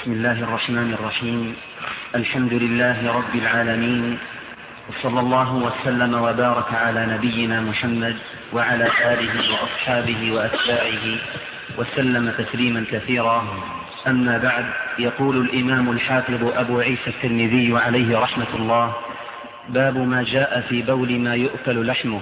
بسم الله الرحمن الرحيم. الحمد لله رب العالمين، وصلى الله وسلم وبارك على نبينا محمد وعلى آله وأصحابه وأتباعه وسلم تسليما كثيرا. أما بعد، يقول الإمام الحافظ أبو عيسى الترمذي عليه رحمة الله: باب ما جاء في بول ما يؤكل لحمه.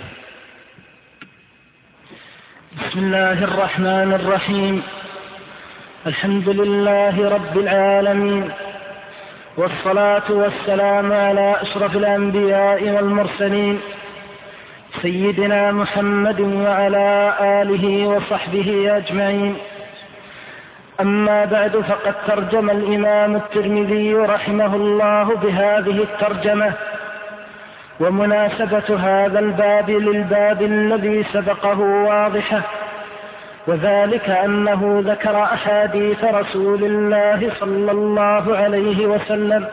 بسم الله الرحمن الرحيم. الحمد لله رب العالمين، والصلاة والسلام على أشرف الأنبياء والمرسلين سيدنا محمد وعلى آله وصحبه أجمعين. أما بعد، فقد ترجم الإمام الترمذي رحمه الله بهذه الترجمة، ومناسبة هذا الباب للباب الذي سبقه واضحة، وذلك أنه ذكر أحاديث رسول الله صلى الله عليه وسلم،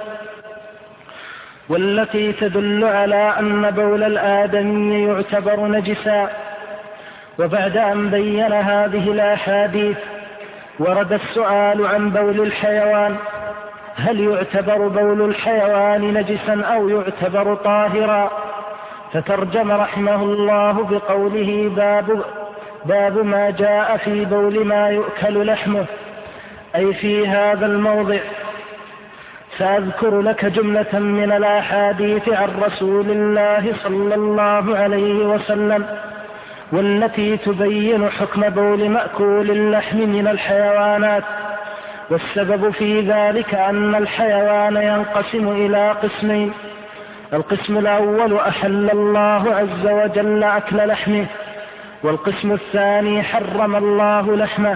والتي تدل على أن بول الآدمي يعتبر نجسا. وبعد أن بين هذه الأحاديث، ورد السؤال عن بول الحيوان: هل يعتبر بول الحيوان نجسا أو يعتبر طاهرا؟ فترجم رحمه الله بقوله: باب ما جاء في بول ما يؤكل لحمه، أي في هذا الموضع. سأذكر لك جملة من الأحاديث عن رسول الله صلى الله عليه وسلم، والتي تبين حكم بول مأكول اللحم من الحيوانات. والسبب في ذلك أن الحيوان ينقسم إلى قسمين: القسم الأول أحل الله عز وجل أكل لحمه، والقسم الثاني حرم الله لحمه.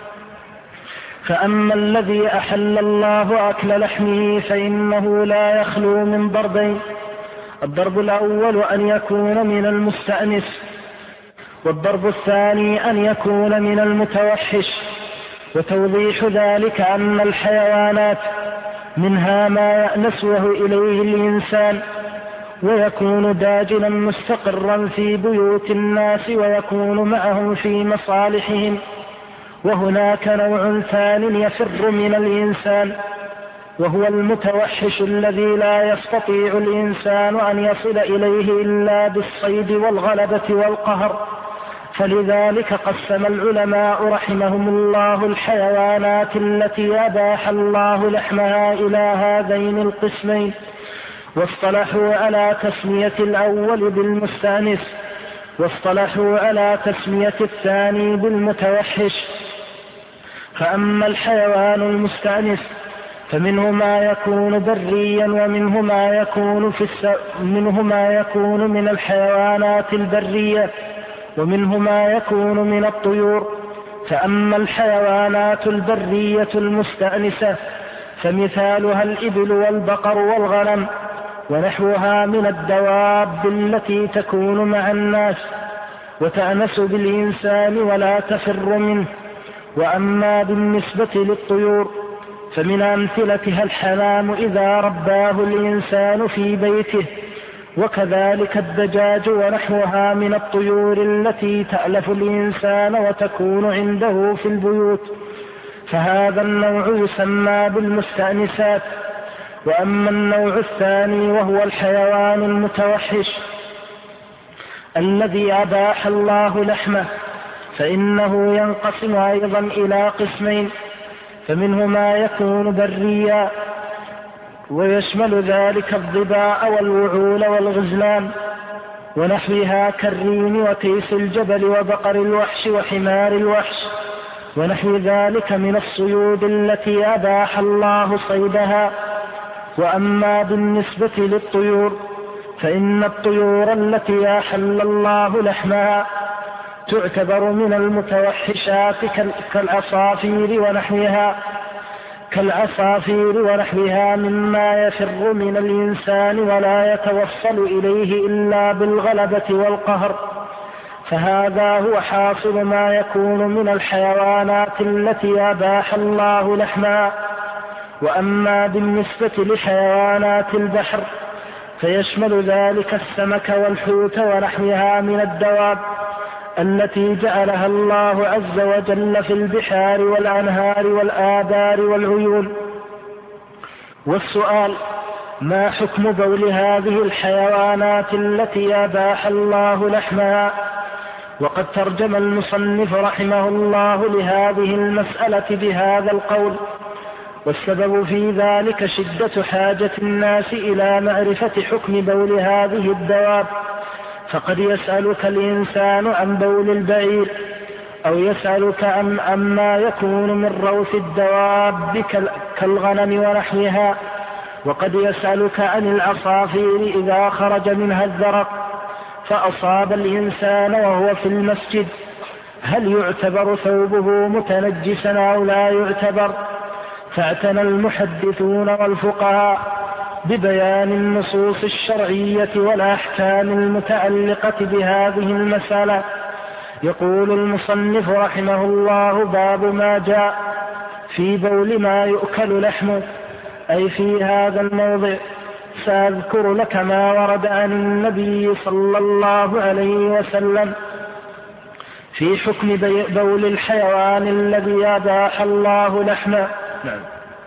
فأما الذي أحل الله أكل لحمه فإنه لا يخلو من ضربين: الضرب الأول أن يكون من المستأنس، والضرب الثاني أن يكون من المتوحش. وتوضيح ذلك أن الحيوانات منها ما يأنسه إليه الإنسان، ويكون داجنا مستقرا في بيوت الناس ويكون معهم في مصالحهم. وهناك نوع ثان يفر من الإنسان، وهو المتوحش الذي لا يستطيع الإنسان أن يصل إليه إلا بالصيد والغلبة والقهر. فلذلك قسم العلماء رحمهم الله الحيوانات التي أباح الله لحمها إلى هذين القسمين، واصطلحوا على تسمية الأول بالمستأنس، واصطلحوا على تسمية الثاني بالمتوحش. فأما الحيوان المستأنس فمنه ما يكون بريا، ومنه ما يكون من الحيوانات البرية، ومنه ما يكون من الطيور. فأما الحيوانات البرية المستأنسة فمثالها الإبل والبقر والغنم ونحوها من الدواب التي تكون مع الناس وتأنس بالإنسان ولا تفر منه. وأما بالنسبة للطيور فمن أمثلتها الحمام إذا رباه الإنسان في بيته، وكذلك الدجاج ونحوها من الطيور التي تألف الإنسان وتكون عنده في البيوت، فهذا النوع يسمى بالمستأنسات. وأما النوع الثاني وهو الحيوان المتوحش الذي أباح الله لحمه فإنه ينقسم أيضا إلى قسمين: فمنه ما يكون بريا، ويشمل ذلك الظباء والوعول والغزلان ونحوها كالرين وتيس الجبل وبقر الوحش وحمار الوحش ونحو ذلك من الصيود التي أباح الله صيدها. وأما بالنسبة للطيور فإن الطيور التي أحل الله لحمها تعتبر من المتوحشات كالعصافير ونحوها مما يفر من الإنسان ولا يتوصل إليه إلا بالغلبة والقهر. فهذا هو حاصل ما يكون من الحيوانات التي أباح الله لحمها. وأما بالنسبة لحيوانات البحر فيشمل ذلك السمك والحوت ونحوها من الدواب التي جعلها الله عز وجل في البحار والأنهار والآبار والعيون والسؤال: ما حكم بول هذه الحيوانات التي أباح الله لحمها؟ وقد ترجم المصنف رحمه الله لهذه المسألة بهذا القول: والسبب في ذلك شدة حاجة الناس إلى معرفة حكم بول هذه الدواب، فقد يسألك الإنسان عن بول البعير، أو يسألك عما يكون من روث الدواب كالغنم ونحوها، وقد يسألك عن العصافير إذا خرج منها الذرق فأصاب الإنسان وهو في المسجد، هل يعتبر ثوبه متنجسا أو لا يعتبر؟ فاعتنى المحدثون والفقهاء ببيان النصوص الشرعية والأحكام المتعلقة بهذه المسألة. يقول المصنف رحمه الله: باب ما جاء في بول ما يؤكل لحمه، أي في هذا الموضع سأذكر لك ما ورد عن النبي صلى الله عليه وسلم في حكم بول الحيوان الذي أباح الله لحمه. نعم.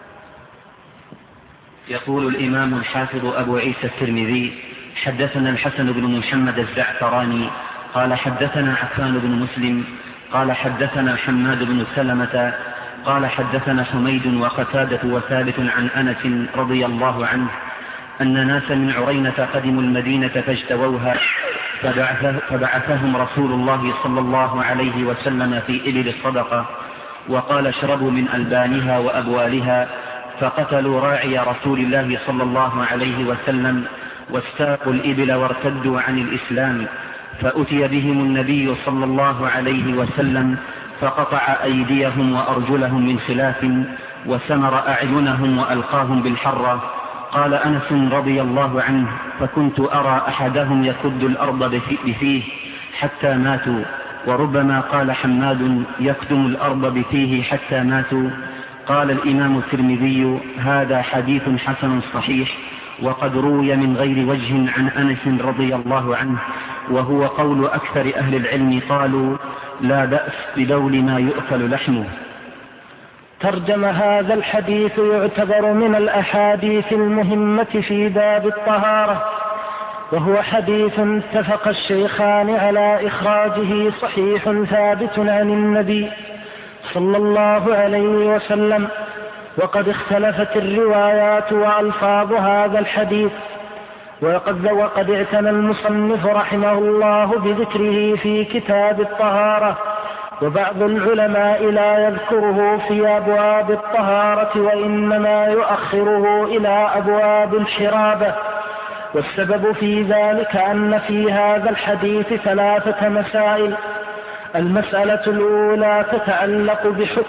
يقول الإمام الحافظ أبو عيسى الترمذي: حدثنا الحسن بن محمد الزعفراني قال حدثنا عفان بن مسلم قال حدثنا حماد بن سلمة قال حدثنا حميد وقتادة وثابت عن أنس رضي الله عنه أن ناسا من عرينة قدموا المدينة فاجتووها، فبعثهم رسول الله صلى الله عليه وسلم في إبل الصدقة، وقال: اشربوا من ألبانها وأبوالها، فقتلوا راعي رسول الله صلى الله عليه وسلم واستاقوا الإبل وارتدوا عن الإسلام، فأتي بهم النبي صلى الله عليه وسلم فقطع أيديهم وأرجلهم من خلاف وسمر أعينهم وألقاهم بالحرة. قال أنس رضي الله عنه: فكنت أرى أحدهم يكد الأرض بفيه حتى ماتوا، وربما قال حماد: يكتم الأرض بفيه حتى ماتوا. قال الإمام الترمذي: هذا حديث حسن صحيح، وقد روي من غير وجه عن أنس رضي الله عنه، وهو قول أكثر أهل العلم، قالوا: لا بأس ببول ما يؤكل لحمه. ترجم هذا الحديث يعتبر من الأحاديث المهمة في باب الطهارة، وهو حديث اتفق الشيخان على إخراجه صحيح ثابت عن النبي صلى الله عليه وسلم، وقد اختلفت الروايات وألفاظ هذا الحديث، وقد اعتنى المصنف رحمه الله بذكره في كتاب الطهارة، وبعض العلماء لا يذكره في أبواب الطهارة وإنما يؤخره إلى أبواب الحرابة. والسبب في ذلك أن في هذا الحديث 3 مسائل. المسألة الأولى تتعلق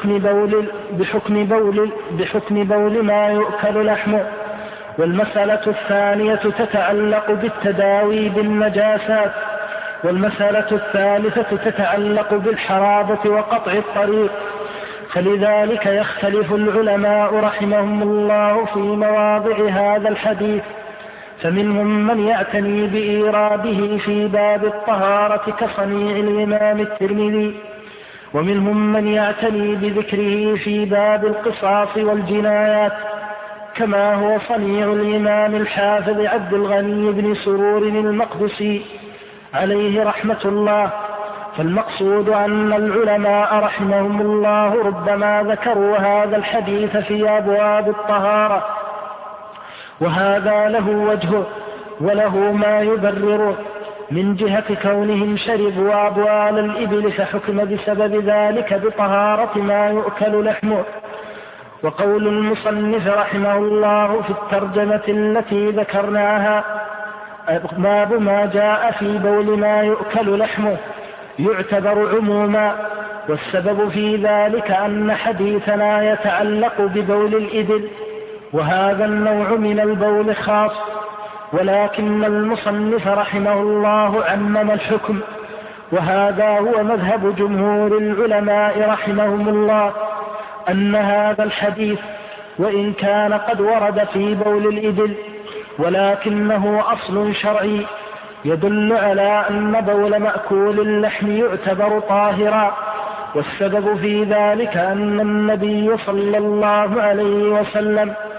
بحكم بول ما يؤكل لحمه، والمسألة الثانية تتعلق بالتداوي بالنجاسات، والمسألة الثالثة تتعلق بالحرابة وقطع الطريق. فلذلك يختلف العلماء رحمهم الله في مواضع هذا الحديث، فمنهم من يعتني بإيراده في باب الطهارة كصنيع الإمام الترمذي، ومنهم من يعتني بذكره في باب القصاص والجنايات كما هو صنيع الإمام الحافظ عبد الغني بن سرور المقدسي عليه رحمة الله. فالمقصود أن العلماء رحمهم الله ربما ذكروا هذا الحديث في أبواب الطهارة، وهذا له وجهه وله ما يبرره من جهة كونهم شربوا أبوال الإبل فحكم بسبب ذلك بطهارة ما يؤكل لحمه. وقول المصنف رحمه الله في الترجمة التي ذكرناها: باب ما جاء في بول ما يؤكل لحمه، يعتبر عموما، والسبب في ذلك أن حديثنا يتعلق ببول الإبل، وهذا النوع من البول خاص، ولكن المصنف رحمه الله عمم الحكم، وهذا هو مذهب جمهور العلماء رحمهم الله، أن هذا الحديث وإن كان قد ورد في بول الإبل ولكنه أصل شرعي يدل على أن بول مأكول اللحم يعتبر طاهرا. والسبب في ذلك أن النبي صلى الله عليه وسلم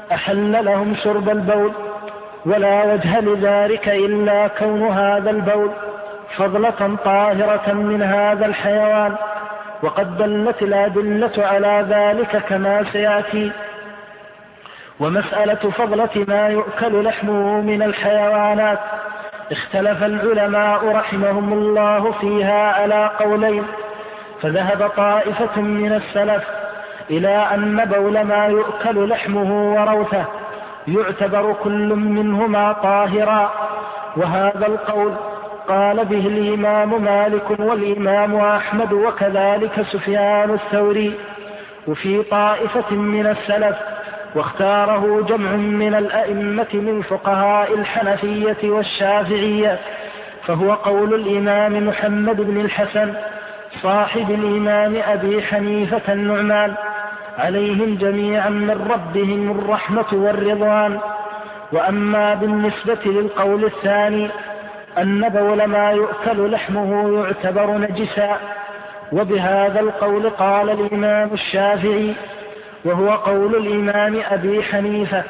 أحل لهم شرب البول، ولا وجه لذلك إلا كون هذا البول فضلة طاهرة من هذا الحيوان، وقد دلت الأدلة على ذلك كما سيأتي. ومسألة فضلة ما يؤكل لحمه من الحيوانات اختلف العلماء رحمهم الله فيها على قولين، فذهب طائفة من السلف إلى أن بول ما يؤكل لحمه وروثه يعتبر كل منهما طاهرا، وهذا القول قال به الإمام مالك والإمام أحمد وكذلك سفيان الثوري. وفي طائفة من السلف واختاره جمع من الأئمة من فقهاء الحنفية والشافعية، فهو قول الإمام محمد بن الحسن صاحب الإمام أبي حنيفة النعمان عليهم جميعا من ربهم الرحمة والرضوان. وأما بالنسبة للقول الثاني أن بول ما يؤكل لحمه يعتبر نجسا، وبهذا القول قال الإمام الشافعي، وهو قول الإمام أبي حنيفة،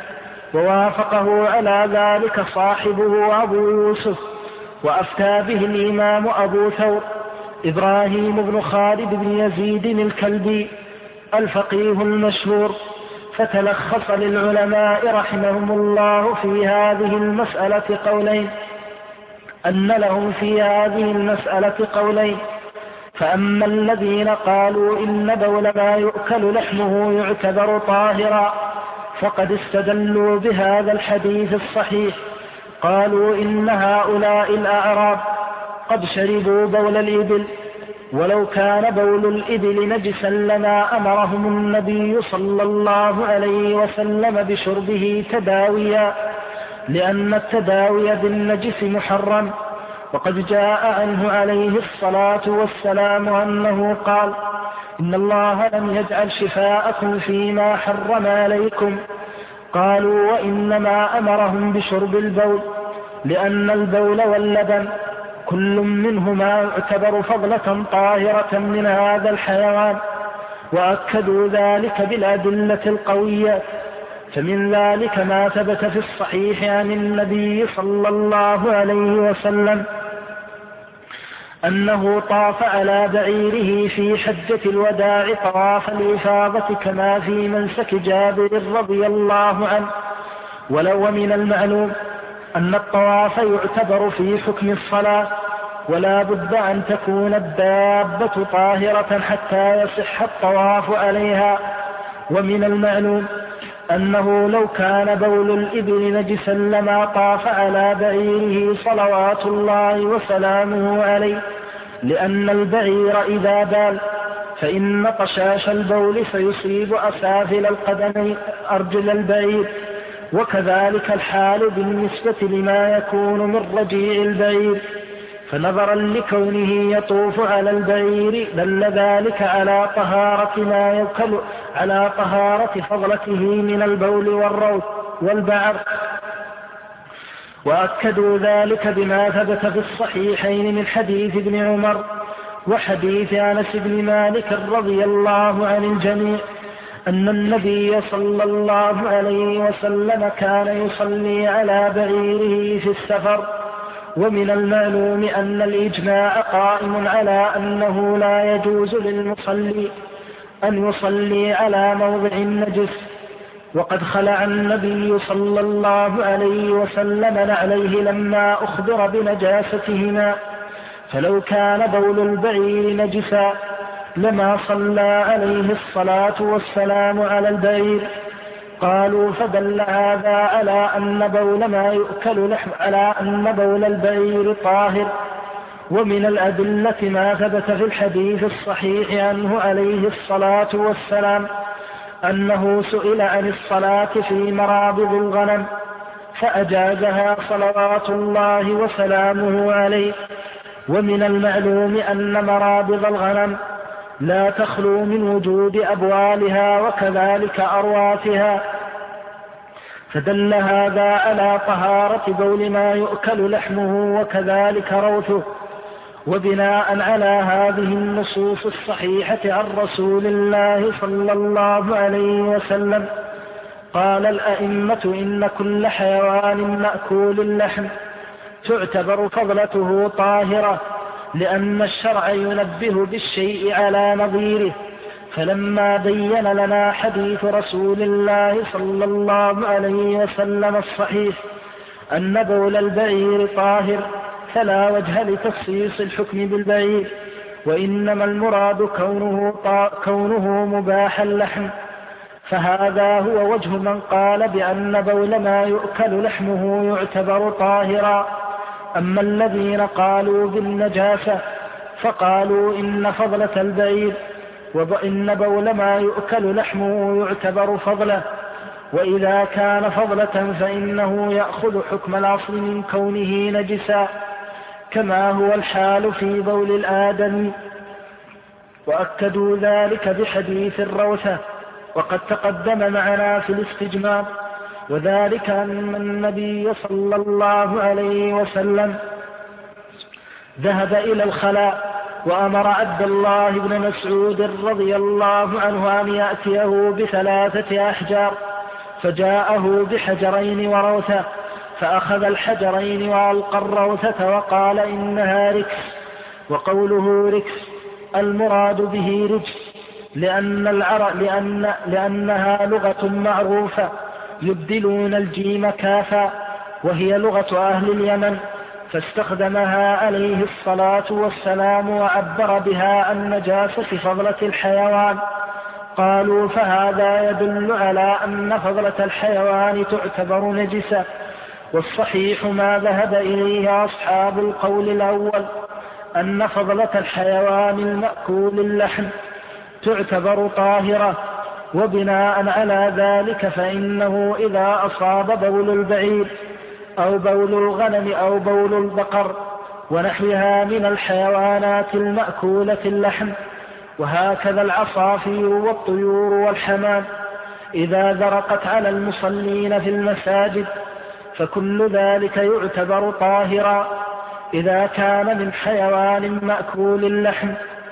ووافقه على ذلك صاحبه أبو يوسف، وأفتى به الإمام أبو ثور إبراهيم بن خالد بن يزيد الكلبي الفقيه المشهور. فتلخص للعلماء رحمهم الله في هذه المسألة قولين، أن لهم في هذه المسألة قولين. فأما الذين قالوا إن بول ما يؤكل لحمه يعتبر طاهرا فقد استدلوا بهذا الحديث الصحيح، قالوا إن هؤلاء الأعراب قد شربوا بول الإبل، ولو كان بول الإبل نجسا لما أمرهم النبي صلى الله عليه وسلم بشربه تداويا، لأن التداوي بالنجس محرم. وقد جاء عنه عليه الصلاة والسلام أنه قال: إن الله لم يجعل شفاءكم فيما حرم عليكم. قالوا: وإنما أمرهم بشرب البول، لأن البول واللبن كل منهما يعتبر فضلة طاهرة من هذا الحيوان، وأكدوا ذلك بالأدلة القوية. فمن ذلك ما ثبت في الصحيح عن النبي صلى الله عليه وسلم أنه طاف على بعيره في حجة الوداع طواف الإفاضة كما في منسك جابر رضي الله عنه. ولو من المعلوم أن الطواف يعتبر في حكم الصلاة، ولا بد أن تكون الدابة طاهرة حتى يصح الطواف عليها. ومن المعلوم أنه لو كان بول الإبل نجسا لما طاف على بعيره صلوات الله وسلامه عليه، لأن البعير إذا بال فإن طشاش البول فيصيب أسافل القدمين أرجل البعير، وكذلك الحال بالنسبة لما يكون من رجيع البعير. فنظرا لكونه يطوف على البعير دل ذلك على طهارة ما يؤكل، على طهارة فضلته من البول والروث والبعر. وأكدوا ذلك بما ثبت في الصحيحين من حديث ابن عمر وحديث أنس بن مالك رضي الله عن الجميع أن النبي صلى الله عليه وسلم كان يصلي على بعيره في السفر. ومن المعلوم أن الإجماع قائم على أنه لا يجوز للمصلي أن يصلي على موضع النجس. وقد خلع النبي صلى الله عليه وسلم نعليه لما أخبر بنجاستهما، فلو كان بول البعير نجسا لما صلى عليه الصلاة والسلام على البعير. قالوا: فدل هذا على أن بول ما يؤكل لحم، على أن بول البعير طاهر. ومن الأدلة ما ثبت في الحديث الصحيح عنه عليه الصلاة والسلام أنه سئل عن الصلاة في مرابض الغنم فأجازها صلوات الله وسلامه عليه. ومن المعلوم أن مرابض الغنم لا تخلو من وجود أبوالها وكذلك أرواثها، فدل هذا على طهارة بول ما يؤكل لحمه وكذلك روثه. وبناء على هذه النصوص الصحيحة عن رسول الله صلى الله عليه وسلم قال الأئمة إن كل حيوان مأكول اللحم تعتبر فضلته طاهرة، لأن الشرع ينبه بالشيء على نظيره. فلما بين لنا حديث رسول الله صلى الله عليه وسلم الصحيح أن بول البعير طاهر، فلا وجه لتخصيص الحكم بالبعير، وإنما المراد كونه مباح اللحم. فهذا هو وجه من قال بأن بول ما يؤكل لحمه يعتبر طاهرا. أما الذين قالوا بالنجاسة فقالوا إن فضلة البعير وإن بول ما يؤكل لحمه يعتبر فضلة، وإذا كان فضلة فإنه يأخذ حكم الأصل من كونه نجسا، كما هو الحال في بول الآدمي. وأكدوا ذلك بحديث الروثة، وقد تقدم معنا في الاستجمام، وذلك أن النبي صلى الله عليه وسلم ذهب إلى الخلاء وأمر عبد الله بن مسعود رضي الله عنه أن يأتيه ب3 أحجار، فجاءه بحجرين وروثة، فأخذ الحجرين وألقى الروثة وقال إنها ركس. وقوله ركس المراد به رجس، لأنها لغة معروفة يبدلون الجيم كافا، وهي لغة أهل اليمن، فاستخدمها عليه الصلاة والسلام وعبر بها عن نجاسة فضلة الحيوان. قالوا فهذا يدل على أن فضلة الحيوان تعتبر نجسة، والصحيح ما ذهب إليه أصحاب القول الأول أن فضلة الحيوان المأكول اللحم تعتبر طاهرة. وبناء على ذلك فإنه إذا أصاب بول البعير أو بول الغنم أو بول البقر ونحوها من الحيوانات المأكولة اللحم، وهكذا العصافير والطيور والحمام إذا ذرقت على المصلين في المساجد، فكل ذلك يعتبر طاهرا إذا كان من حيوان مأكول اللحم.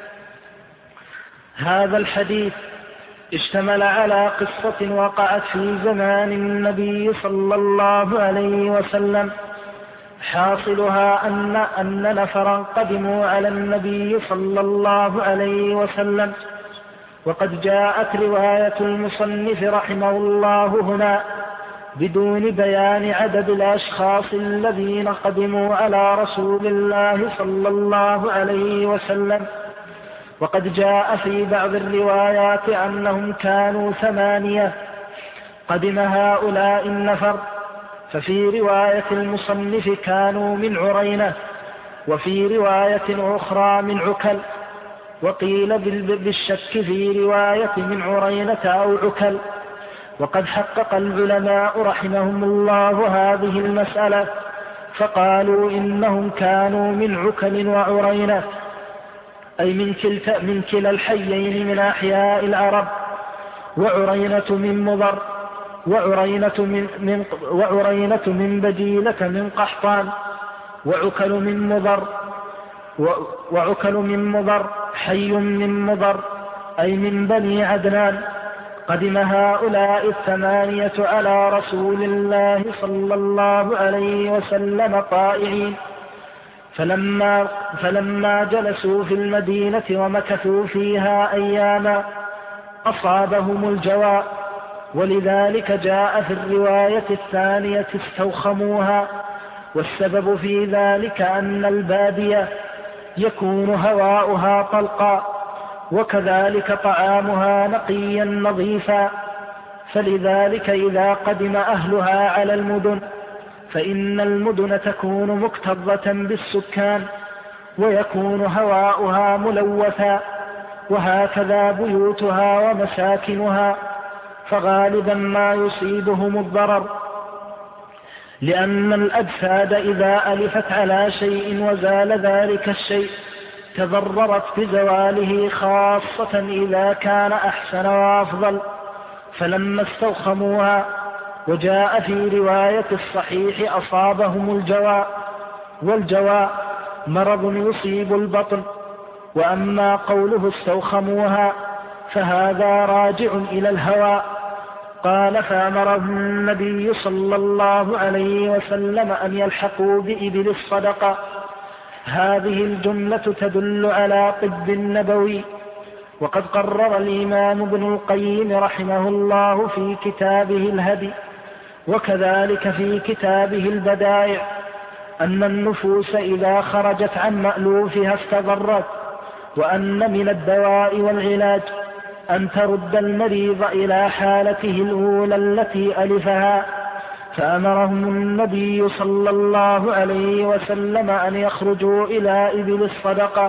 هذا الحديث اشتمل على قصة وقعت في زمان النبي صلى الله عليه وسلم، حاصلها أن نفرا قدموا على النبي صلى الله عليه وسلم، وقد جاءت رواية المصنف رحمه الله هنا بدون بيان عدد الأشخاص الذين قدموا على رسول الله صلى الله عليه وسلم. وقد جاء في بعض الروايات أنهم كانوا 8 قدم هؤلاء النفر، ففي رواية المصنف كانوا من عرينة، وفي رواية أخرى من عكل، وقيل بالشك في رواية من عرينة أو عكل. وقد حقق العلماء رحمهم الله هذه المسألة، فقالوا إنهم كانوا من عكل وعرينة، أي من كلا الحيين من أحياء العرب، وعرينة من مضر، وعرينة من بجيلة من قحطان، وعكل من مضر حي من مضر، أي من بني عدنان. قدم هؤلاء 8 على رسول الله صلى الله عليه وسلم طائعين، فلما جلسوا في المدينة ومكثوا فيها أياما أصابهم الجواء، ولذلك جاء في الرواية الثانية استوخموها. والسبب في ذلك أن البادية يكون هواؤها طلقا، وكذلك طعامها نقيا نظيفا، فلذلك إذا قدم أهلها على المدن فإن المدن تكون مكتظة بالسكان ويكون هواؤها ملوثا، وهكذا بيوتها ومساكنها، فغالبا ما يصيبهم الضرر، لأن الأجساد إذا ألفت على شيء وزال ذلك الشيء تضررت بزواله، خاصة إذا كان أحسن وأفضل. فلما استوخموها، وجاء في رواية الصحيح أصابهم الجواء، والجواء مرض يصيب البطن. وأما قوله استوخموها فهذا راجع إلى الهواء، قال فأمرهم النبي صلى الله عليه وسلم أن يلحقوا بإبل الصدقة. هذه الجملة تدل على طب النبوي. وقد قرر الإمام ابن القيم رحمه الله في كتابه الهدي وكذلك في كتابه البدائع أن النفوس إذا خرجت عن مألوفها استضرت، وأن من الدواء والعلاج أن ترد المريض إلى حالته الأولى التي ألفها. فأمرهم النبي صلى الله عليه وسلم أن يخرجوا إلى إبل الصدقة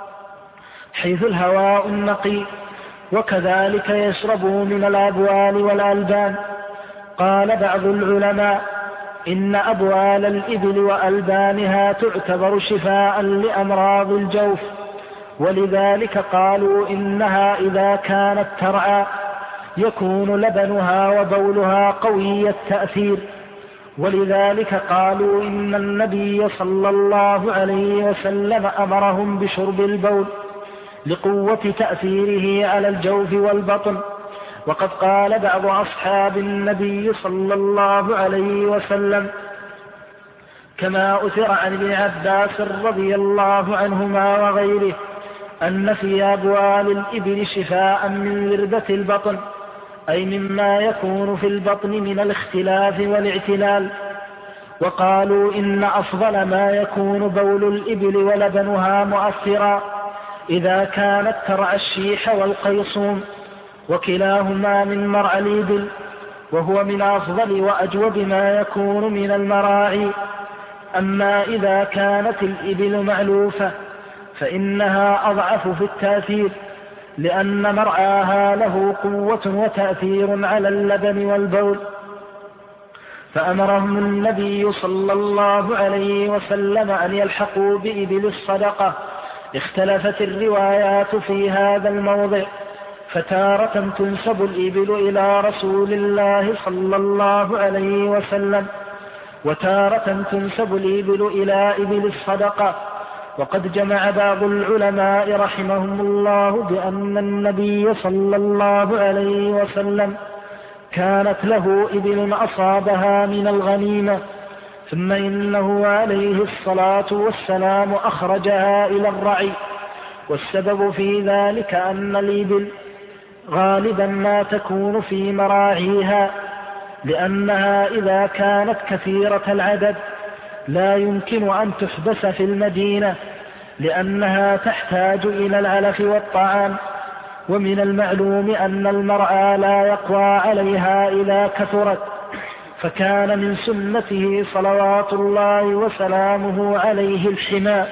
حيث الهواء النقي، وكذلك يشربوا من الأبوال والألبان. قال بعض العلماء إن أبوال الإبل وألبانها تعتبر شفاء لأمراض الجوف، ولذلك قالوا إنها إذا كانت ترعى يكون لبنها وبولها قوي التأثير، ولذلك قالوا إن النبي صلى الله عليه وسلم أمرهم بشرب البول لقوة تأثيره على الجوف والبطن. وقد قال بعض أصحاب النبي صلى الله عليه وسلم كما أثر عن ابن عباس رضي الله عنهما وغيره أن في أبوال الإبل شفاء من وردة البطن، أي مما يكون في البطن من الاختلاف والاعتلال. وقالوا إن أفضل ما يكون بول الإبل ولبنها مؤثرا إذا كانت ترعى الشيح والقيصوم، وكلاهما من مرعى الإبل، وهو من أفضل وأجود ما يكون من المراعي. أما إذا كانت الإبل معلوفة فإنها أضعف في التأثير، لأن مرعاها له قوة وتأثير على اللبن والبول. فأمرهم النبي صلى الله عليه وسلم أن يلحقوا بإبل الصدقة. اختلفت الروايات في هذا الموضع، فتارة تنسب الإبل إلى رسول الله صلى الله عليه وسلم، وتارة تنسب الإبل إلى إبل الصدقة. وقد جمع بعض العلماء رحمهم الله بأن النبي صلى الله عليه وسلم كانت له إبل أصابها من الغنيمة، ثم إنه عليه الصلاة والسلام أخرجها إلى الرعي. والسبب في ذلك أن الإبل غالبا ما تكون في مراعيها، لأنها إذا كانت كثيرة العدد لا يمكن أن تحبس في المدينة، لأنها تحتاج إلى العلف والطعام. ومن المعلوم أن المرعى لا يقوى عليها إذا كثرت، فكان من سنته صلوات الله وسلامه عليه الحماء.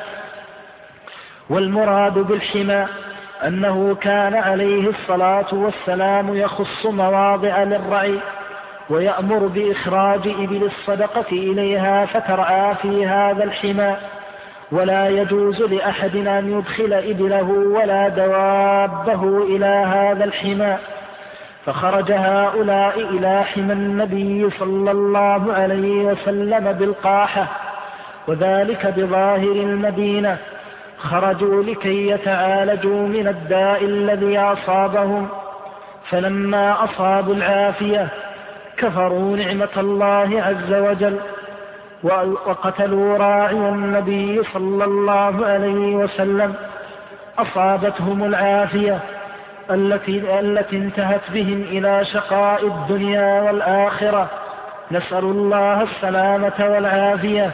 والمراد بالحماء أنه كان عليه الصلاة والسلام يخص مواضع للرعي، ويأمر بإخراج إبل الصدقة إليها فترعى في هذا الحماء، ولا يجوز لأحد أن يدخل إبله ولا دوابه إلى هذا الحماء. فخرج هؤلاء إلى حمى النبي صلى الله عليه وسلم بالقاحة، وذلك بظاهر المدينة. خرجوا لكي يتعالجوا من الداء الذي أصابهم، فلما أصابوا العافية كفروا نعمة الله عز وجل وقتلوا راعي النبي صلى الله عليه وسلم. أصابتهم العافية التي انتهت بهم إلى شقاء الدنيا والآخرة، نسأل الله السلامة والعافية.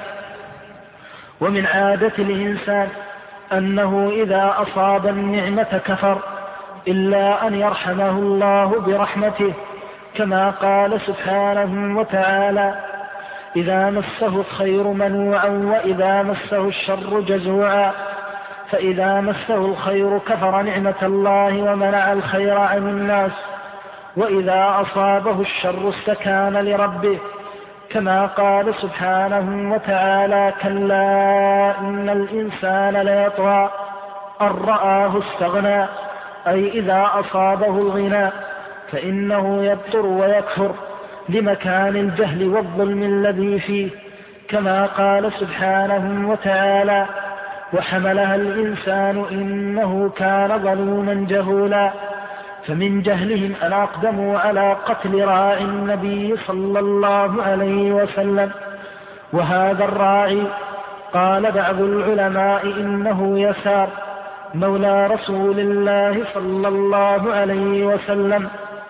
ومن عادة الإنسان أنه إذا أصاب النعمة كفر، إلا أن يرحمه الله برحمته، كما قال سبحانه وتعالى: إذا مسه الخير منوعا وإذا مسه الشر جزوعا. فإذا مسه الخير كفر نعمة الله ومنع الخير عن الناس، وإذا أصابه الشر استكان لربه، كما قال سبحانه وتعالى: كلا إن الإنسان ليطغى أن رآه استغنى. أي إذا أصابه الغنى فإنه يبطر ويكفر لمكان الجهل والظلم الذي فيه، كما قال سبحانه وتعالى: وحملها الإنسان إنه كان ظلوما جهولا. فمن جهلهم أن أقدموا على قتل راعي النبي صلى الله عليه وسلم. وهذا الراعي قال بعض العلماء إنه يسار مولى رسول الله صلى الله عليه وسلم،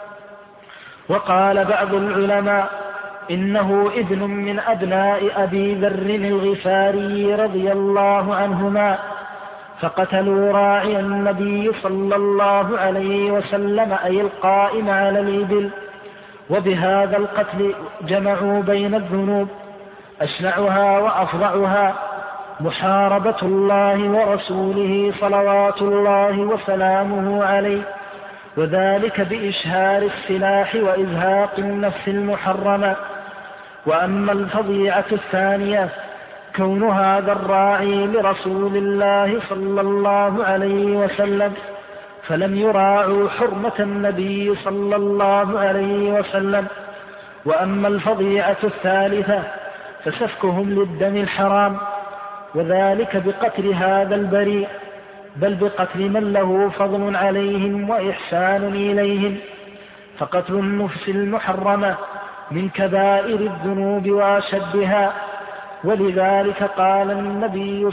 وقال بعض العلماء إنه ابن من أبناء أبي ذر الغفاري رضي الله عنهما، فقتلوا راعي النبي صلى الله عليه وسلم أي القائم على الإبل. وبهذا القتل جمعوا بين الذنوب، أشنعها وأفظعها محاربة الله ورسوله صلوات الله وسلامه عليه، وذلك بإشهار السلاح وإزهاق النفس المحرمة. وأما الفظيعة الثانية كون هذا الراعي لرسول الله صلى الله عليه وسلم، فلم يراعوا حرمة النبي صلى الله عليه وسلم. وأما الفظيعة الثالثة فسفكهم للدم الحرام، وذلك بقتل هذا البريء، بل بقتل من له فضل عليهم وإحسان إليهم. فقتل النفس المحرمة من كبائر الذنوب وأشدها، ولذلك قال النبي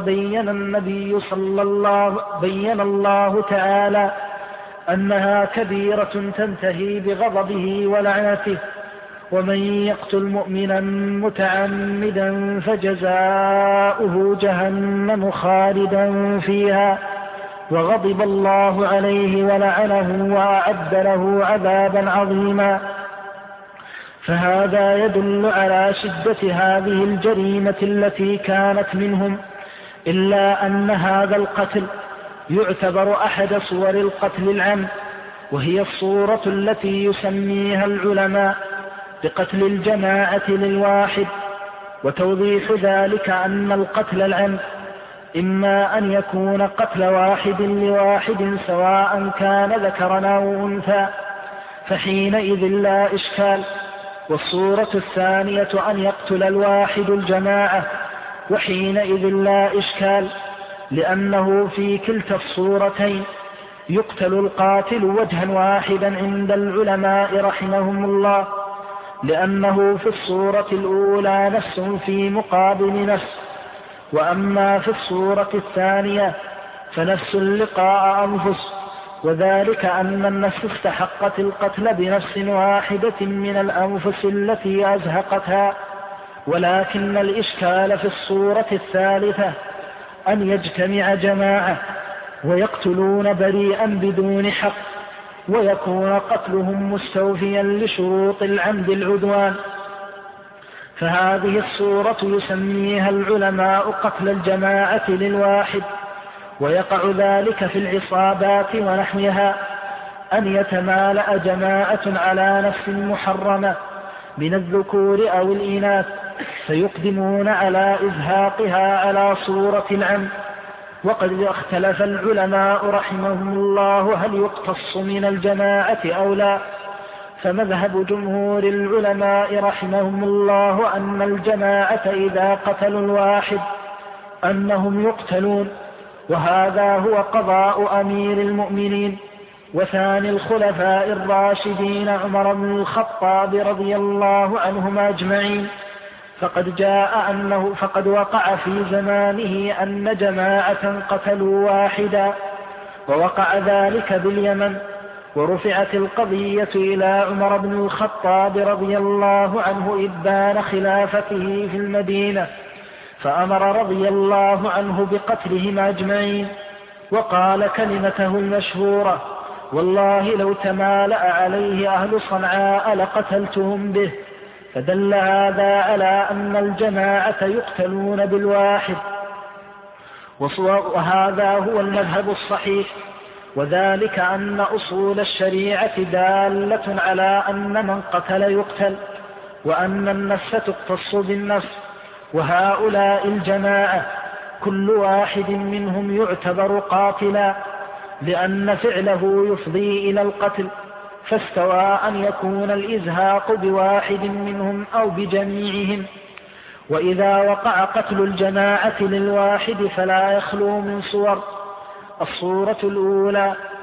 بين الله تعالى أنها كبيرة تنتهي بغضبه ولعنته. ومن يقتل مؤمنا متعمدا فجزاؤه جهنم خالدا فيها وغضب الله عليه ولعنه وأعد له عذابا عظيما. فهذا يدل على شدة هذه الجريمة التي كانت منهم، إلا أن هذا القتل يعتبر أحد صور القتل العمد، وهي الصورة التي يسميها العلماء بقتل الجماعة للواحد. وتوضيح ذلك أن القتل العمد إما أن يكون قتل واحد لواحد سواء كان ذكرا أو أنثى، فحينئذ لا إشكال. والصورة الثانية أن يقتل الواحد الجماعة، وحينئذ لا إشكال، لأنه في كلتا الصورتين يقتل القاتل وجها واحدا عند العلماء رحمهم الله، لأنه في الصورة الأولى نفس في مقابل نفس، وأما في الصورة الثانية فنفس لقاء أنفس، وذلك أن النفس استحقت القتل بنفس واحدة من الأنفس التي أزهقتها. ولكن الإشكال في الصورة الثالثة أن يجتمع جماعة ويقتلون بريئا بدون حق، ويكون قتلهم مستوفيا لشروط العمد العدوان. فهذه الصورة يسميها العلماء قتل الجماعة للواحد. ويقع ذلك في العصابات ونحوها، أن يتمالأ جماعة على نفس محرمة من الذكور أو الإناث، فيقدمون على إزهاقها على صورة العمد. وقد اختلف العلماء رحمهم الله هل يقتص من الجماعة أو لا، فمذهب جمهور العلماء رحمهم الله أن الجماعة إذا قتلوا الواحد أنهم يقتلون، وهذا هو قضاء أمير المؤمنين وثاني الخلفاء الراشدين عمر بن الخطاب رضي الله عنهم أجمعين. فقد وقع في زمانه أن جماعة قتلوا واحدا، ووقع ذلك باليمن، ورفعت القضية إلى عمر بن الخطاب رضي الله عنه إبان خلافته في المدينة، فأمر رضي الله عنه بقتلهم أجمعين، وقال كلمته المشهورة: والله لو تمالأ عليه أهل صنعاء لقتلتهم به. فدل هذا على أن الجماعة يقتلون بالواحد، وهذا هو المذهب الصحيح، وذلك أن أصول الشريعة دالة على أن من قتل يقتل، وأن النفس تقتص بالنفس. وهؤلاء الجماعة كل واحد منهم يعتبر قاتلا، لأن فعله يفضي إلى القتل، فاستوى أن يكون الإزهاق بواحد منهم أو بجميعهم. وإذا وقع قتل الجماعة للواحد فلا يخلو من صور. الصورة الأولى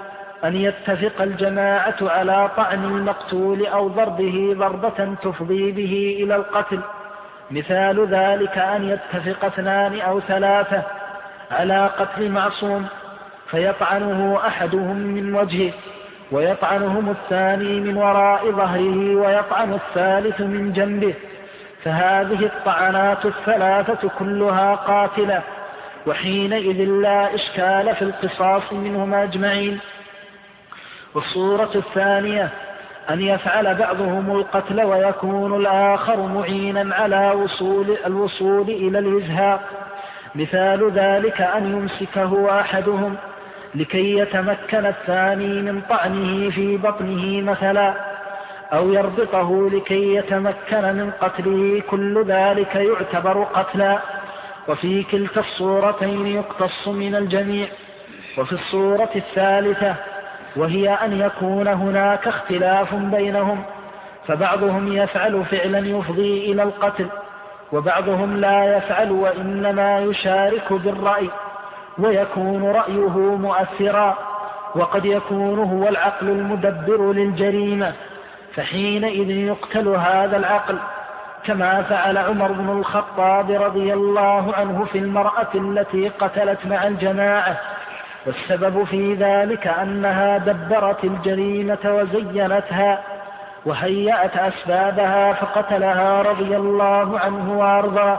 أن يتفق الجماعة على طعن المقتول أو ضربه ضربة تفضي به إلى القتل. مثال ذلك أن يتفق 2 أو 3 على قتل معصوم فيطعنه أحدهم من وجهه ويطعنهم الثاني من وراء ظهره ويطعن الثالث من جنبه، فهذه الطعنات الثلاثة كلها قاتلة، وحينئذ لا إشكال في القصاص منهم أجمعين. والصورة الثانية أن يفعل بعضهم القتل ويكون الآخر معينا على الوصول إلى الإزهاق. مثال ذلك أن يمسكه أحدهم لكي يتمكن الثاني من طعنه في بطنه مثلا، أو يربطه لكي يتمكن من قتله، كل ذلك يعتبر قتلا، وفي كلتا الصورتين يقتص من الجميع. وفي الصورة الثالثة وهي أن يكون هناك اختلاف بينهم، فبعضهم يفعل فعلا يفضي إلى القتل وبعضهم لا يفعل وإنما يشارك بالرأي ويكون رأيه مؤثرا، وقد يكون هو العقل المدبر للجريمة، فحينئذ يقتل هذا العقل، كما فعل عمر بن الخطاب رضي الله عنه في المرأة التي قتلت مع الجماعة، والسبب في ذلك أنها دبرت الجريمة وزينتها وهيأت أسبابها فقتلها رضي الله عنه وأرضاه.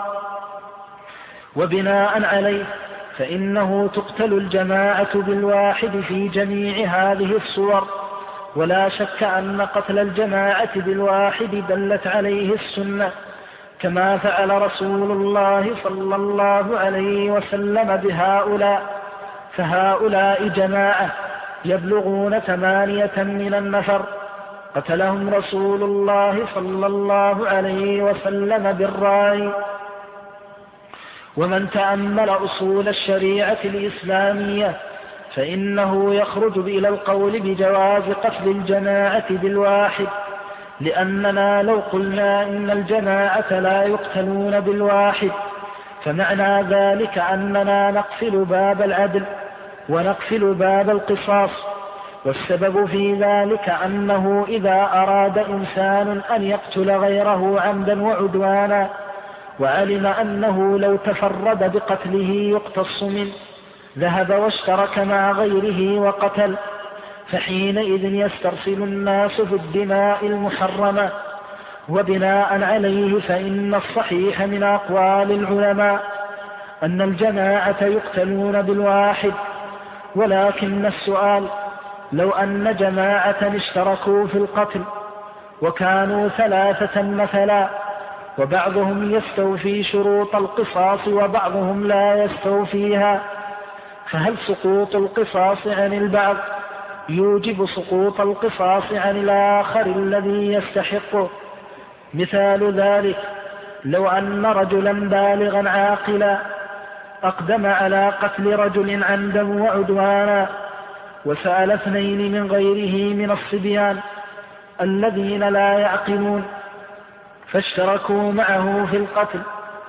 وبناء عليه فإنه تقتل الجماعة بالواحد في جميع هذه الصور، ولا شك أن قتل الجماعة بالواحد دلت عليه السنة، كما فعل رسول الله صلى الله عليه وسلم بهؤلاء، فهؤلاء جماعة يبلغون 8 من النفر قتلهم رسول الله صلى الله عليه وسلم بالراي. ومن تأمل أصول الشريعة الإسلامية فإنه يخرج إلى القول بجواز قتل الجماعة بالواحد، لأننا لو قلنا إن الجماعة لا يقتلون بالواحد فمعنى ذلك أننا نقفل باب العدل ونقفل باب القصاص. والسبب في ذلك أنه إذا أراد إنسان أن يقتل غيره عمدا وعدوانا وعلم أنه لو تفرد بقتله يقتص منه ذهب واشترك مع غيره وقتل، فحينئذ يسترسل الناس في الدماء المحرمة. وبناء عليه فإن الصحيح من أقوال العلماء أن الجماعة يقتلون بالواحد، ولكن السؤال لو أن جماعة اشتركوا في القتل وكانوا 3 مثلا، وبعضهم يستوفي شروط القصاص وبعضهم لا يستوفيها، فهل سقوط القصاص عن البعض يوجب سقوط القصاص عن الآخر الذي يستحقه؟ مثال ذلك لو أن رجلا بالغا عاقلا أقدم على قتل رجل عمدا وعدوانا وسأل 2 من غيره من الصبيان الذين لا يعقلون فاشتركوا معه في القتل،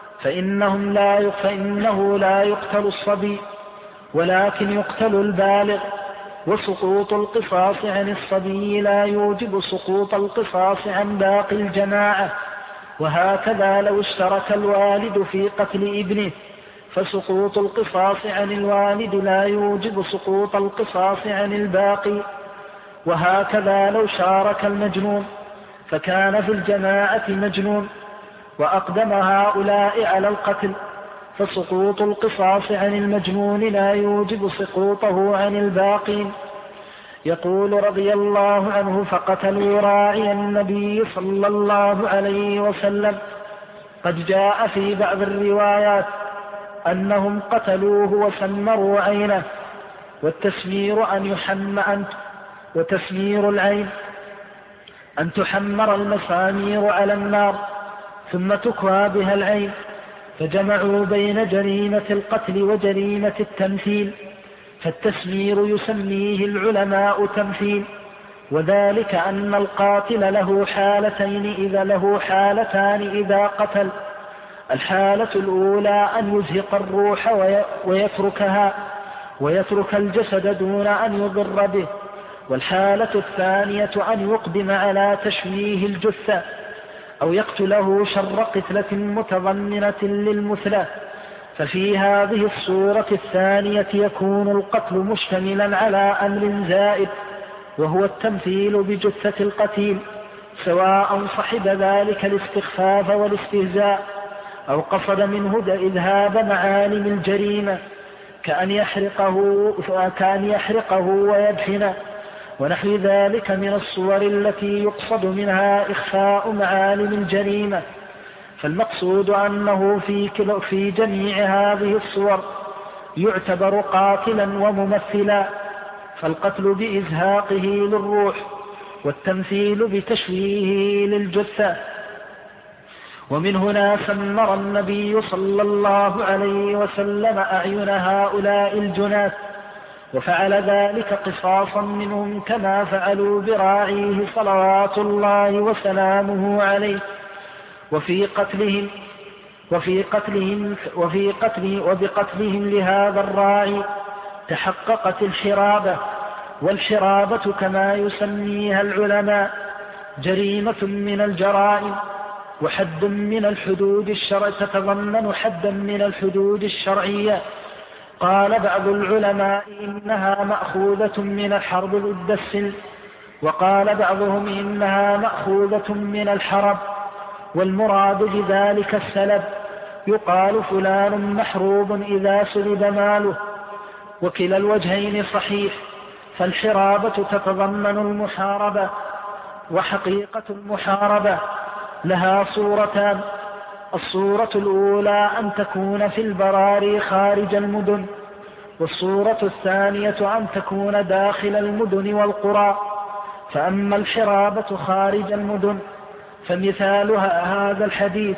فإنه لا يقتل الصبي ولكن يقتل البالغ، وسقوط القصاص عن الصبي لا يوجب سقوط القصاص عن باقي الجماعة. وهكذا لو اشترك الوالد في قتل ابنه فسقوط القصاص عن الوالد لا يوجب سقوط القصاص عن الباقي. وهكذا لو شارك المجنون فكان في الجماعة مجنون وأقدم هؤلاء على القتل فسقوط القصاص عن المجنون لا يوجب سقوطه عن الباقين. يقول رضي الله عنه فقتلوا راعي النبي صلى الله عليه وسلم. قد جاء في بعض الروايات أنهم قتلوه وسمروا عينه، والتسمير وتسمير العين أن تحمر المسامير على النار ثم تكوى بها العين، فجمعوا بين جريمة القتل وجريمة التمثيل، فالتسمير يسميه العلماء تمثيل، وذلك أن القاتل له حالتان إذا قتل. الحالة الأولى أن يزهق الروح ويترك الجسد دون أن يضر به، والحالة الثانية أن يقدم على تشويه الجثة أو يقتله شر قتلة متضمنة للمثلى، ففي هذه الصورة الثانية يكون القتل مشتملا على أمر زائد، وهو التمثيل بجثة القتيل، سواء صحب ذلك الاستخفاف والاستهزاء أو قصد منه إذهاب معالم الجريمة كأن يحرقه ويدفنه ونحو ذلك من الصور التي يقصد منها إخفاء معالم الجريمة. فالمقصود أنه في جميع هذه الصور يعتبر قاتلا وممثلا، فالقتل بإزهاقه للروح والتمثيل بتشويهه للجثة. ومن هنا سمر النبي صلى الله عليه وسلم أعين هؤلاء الجنات، وفعل ذلك قصاصا منهم كما فعلوا براعيه صلوات الله وسلامه عليه. وبقتلهم لهذا الراعي تحققت الحرابة، والحرابة كما يسميها العلماء جريمة من الجرائم وحد من الحدود الشرعية، تتضمن حدا من الحدود الشرعية. قال بعض العلماء إنها مأخوذة من الحرب ضد السلم، وقال بعضهم إنها مأخوذة من الحرب، والمراد بذلك السلب، يقال فلان محروب إذا سلب ماله، وكلا الوجهين صحيح، فالحرابة تتضمن المحاربة، وحقيقة المحاربة لها صورتان: الصورة الأولى أن تكون في البراري خارج المدن، والصورة الثانية أن تكون داخل المدن والقرى. فأما الحرابة خارج المدن فمثالها هذا الحديث،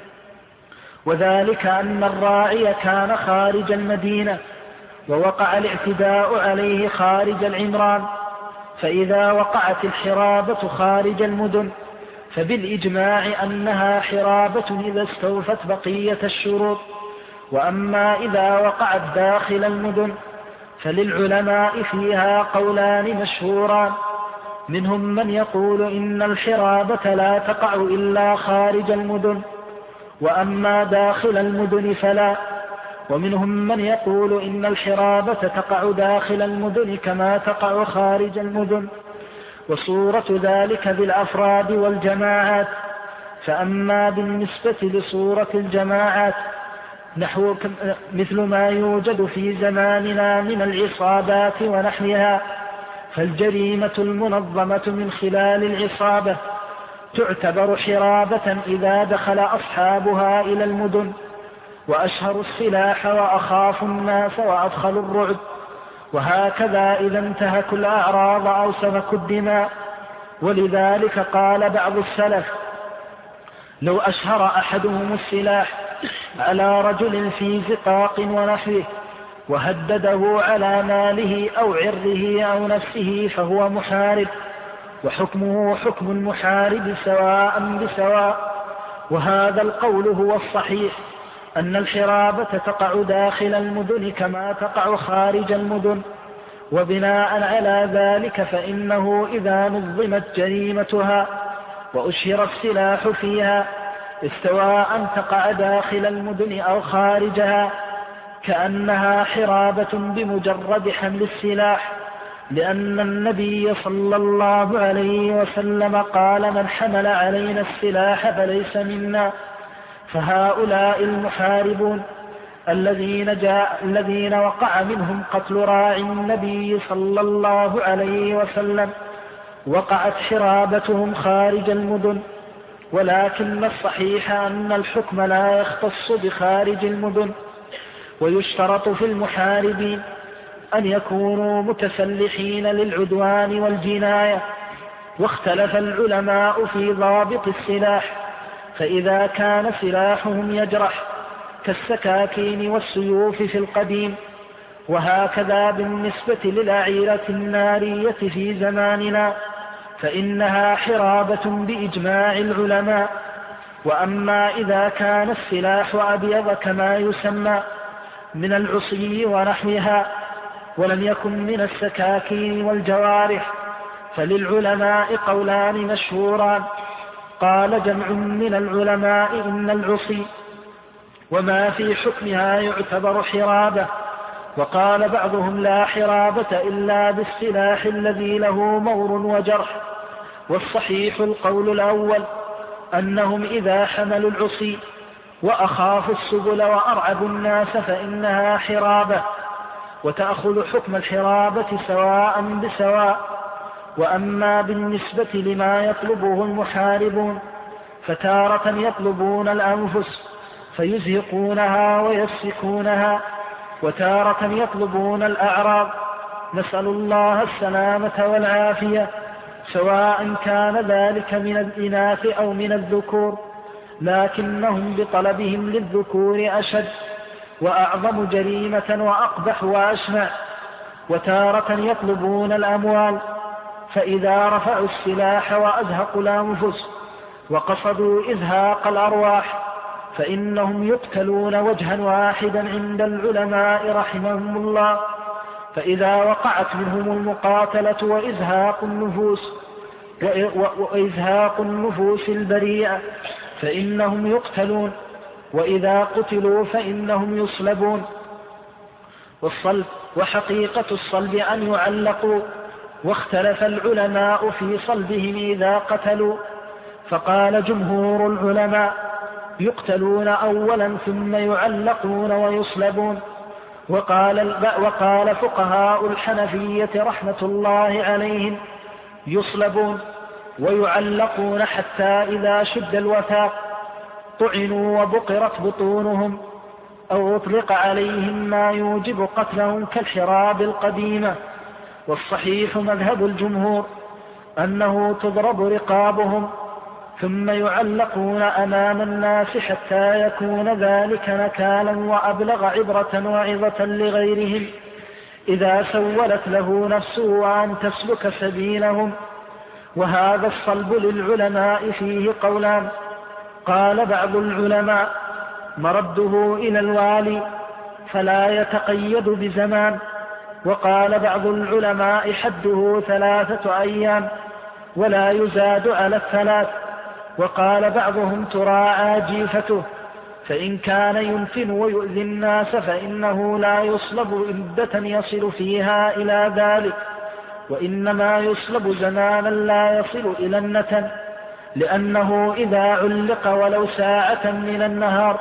وذلك أن الراعي كان خارج المدينة ووقع الاعتداء عليه خارج العمران، فإذا وقعت الحرابة خارج المدن فبالإجماع أنها حرابة إذا استوفت بقية الشروط. وأما إذا وقعت داخل المدن فللعلماء فيها قولان مشهوران، منهم من يقول إن الحرابة لا تقع إلا خارج المدن، وأما داخل المدن فلا، ومنهم من يقول إن الحرابة تقع داخل المدن كما تقع خارج المدن، وصورة ذلك بالأفراد والجماعات. فأما بالنسبة لصورة الجماعات نحو مثل ما يوجد في زماننا من العصابات ونحوها، فالجريمة المنظمة من خلال العصابة تعتبر حرابة إذا دخل أصحابها إلى المدن وأشهروا السلاح وأخافوا الناس وأدخلوا الرعب، وهكذا إذا انتهكوا الأعراض أو سفكوا الدماء. ولذلك قال بعض السلف: لو أشهر أحدهم السلاح على رجل في زقاق ونحوه وهدده على ماله أو عرضه أو نفسه فهو محارب، وحكمه حكم المحارب سواء بسواء. وهذا القول هو الصحيح، أن الحرابة تقع داخل المدن كما تقع خارج المدن، وبناء على ذلك فإنه إذا نظمت جريمتها وأشهر السلاح فيها استوى أن تقع داخل المدن أو خارجها كأنها حرابة بمجرد حمل السلاح، لأن النبي صلى الله عليه وسلم قال: من حمل علينا السلاح فليس منا. فهؤلاء المحاربون الذين وقع منهم قتل راعي النبي صلى الله عليه وسلم وقعت حرابتهم خارج المدن، ولكن الصحيح أن الحكم لا يختص بخارج المدن. ويشترط في المحاربين أن يكونوا متسلحين للعدوان والجناية. واختلف العلماء في ضابط السلاح، فإذا كان سلاحهم يجرح كالسكاكين والسيوف في القديم، وهكذا بالنسبة للأعيرة النارية في زماننا فإنها حرابة بإجماع العلماء. وأما إذا كان السلاح أبيض كما يسمى من العصي ونحوها ولم يكن من السكاكين والجوارح فللعلماء قولان مشهوران. قال جمع من العلماء إن العصي وما في حكمها يعتبر حرابة، وقال بعضهم لا حرابة إلا بالسلاح الذي له مور وجرح. والصحيح القول الأول أنهم إذا حملوا العصي وأخافوا السبل وأرعبوا الناس فإنها حرابة، وتأخذ حكم الحرابة سواء بسواء. وأما بالنسبة لما يطلبه المحاربون فتارة يطلبون الأنفس فيزهقونها ويسفكونها، وتارة يطلبون الأعراض، نسأل الله السلامة والعافية، سواء كان ذلك من الإناث أو من الذكور، لكنهم بطلبهم للذكور أشد وأعظم جريمة وأقبح وأشنع. وتارة يطلبون الأموال، فإذا رفعوا السلاح وأزهقوا الأنفس وقصدوا إزهاق الأرواح فإنهم يقتلون وجها واحدا عند العلماء رحمهم الله. فإذا وقعت منهم المقاتلة وإزهاق النفوس البريئة فإنهم يقتلون، وإذا قتلوا فإنهم يصلبون. والصلب وحقيقة الصلب أن يعلقوا، واختلف العلماء في صلبهم إذا قتلوا، فقال جمهور العلماء يقتلون أولا ثم يعلقون ويصلبون. وقال فقهاء الحنفية رحمة الله عليهم يصلبون ويعلقون حتى إذا شد الوثاق طعنوا وبقرت بطونهم أو أطلق عليهم ما يوجب قتلهم كالحراب القديمة. والصحيح مذهب الجمهور أنه تضرب رقابهم ثم يعلقون أمام الناس حتى يكون ذلك نكالا وأبلغ عبرة وعظة لغيرهم إذا سولت له نفسه أن تسلك سبيلهم. وهذا الصلب للعلماء فيه قولان. قال بعض العلماء مرده إلى الوالي فلا يتقيد بزمان، وقال بعض العلماء حده 3 أيام ولا يزاد على 3، وقال بعضهم تراعى جيفته، فإن كان ينتن ويؤذي الناس فإنه لا يصلب مدة يصل فيها إلى ذلك، وإنما يصلب زمانا لا يصل إلى النتن، لأنه إذا علق ولو ساعة من النهار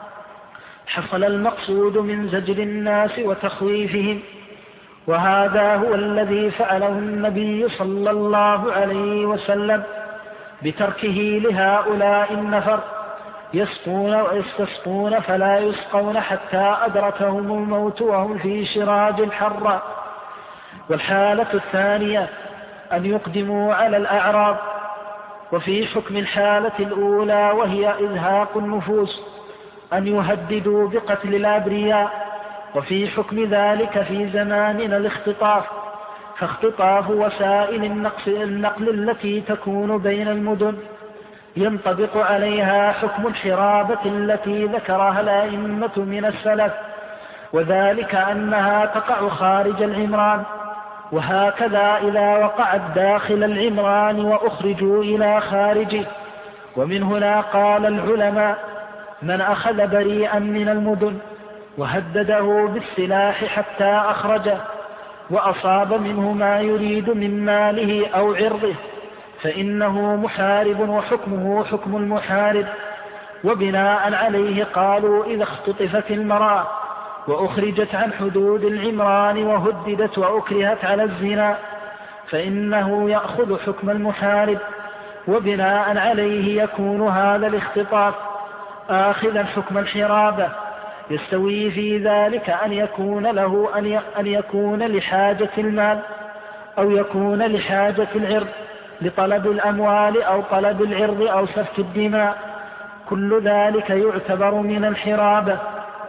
حصل المقصود من زجر الناس وتخويفهم. وهذا هو الذي فعله النبي صلى الله عليه وسلم بتركه لهؤلاء النفر يسقون ويستسقون فلا يسقون حتى أدركهم الموت وهم في شراج حرة. والحالة الثانية أن يقدموا على الأعراض. وفي حكم الحالة الأولى وهي إزهاق النفوس أن يهددوا بقتل الأبرياء. وفي حكم ذلك في زماننا الاختطاف، فاختطاف وسائل النقل التي تكون بين المدن ينطبق عليها حكم الحرابة التي ذكرها الأئمة من السلف، وذلك أنها تقع خارج العمران، وهكذا إذا وقعت داخل العمران وأخرجوا إلى خارجه. ومن هنا قال العلماء من أخذ بريئا من المدن وهدده بالسلاح حتى أخرجه وأصاب منه ما يريد من ماله أو عرضه فإنه محارب وحكمه حكم المحارب. وبناء عليه قالوا إذا اختطفت المرأة وأخرجت عن حدود العمران وهددت وأكرهت على الزنا فإنه يأخذ حكم المحارب. وبناء عليه يكون هذا الاختطاف آخذا حكم الحرابة. يستوي في ذلك أن يكون له أن يكون لحاجة المال أو يكون لحاجة العرض لطلب الأموال أو طلب العرض أو سفك الدماء، كل ذلك يعتبر من الحرابة.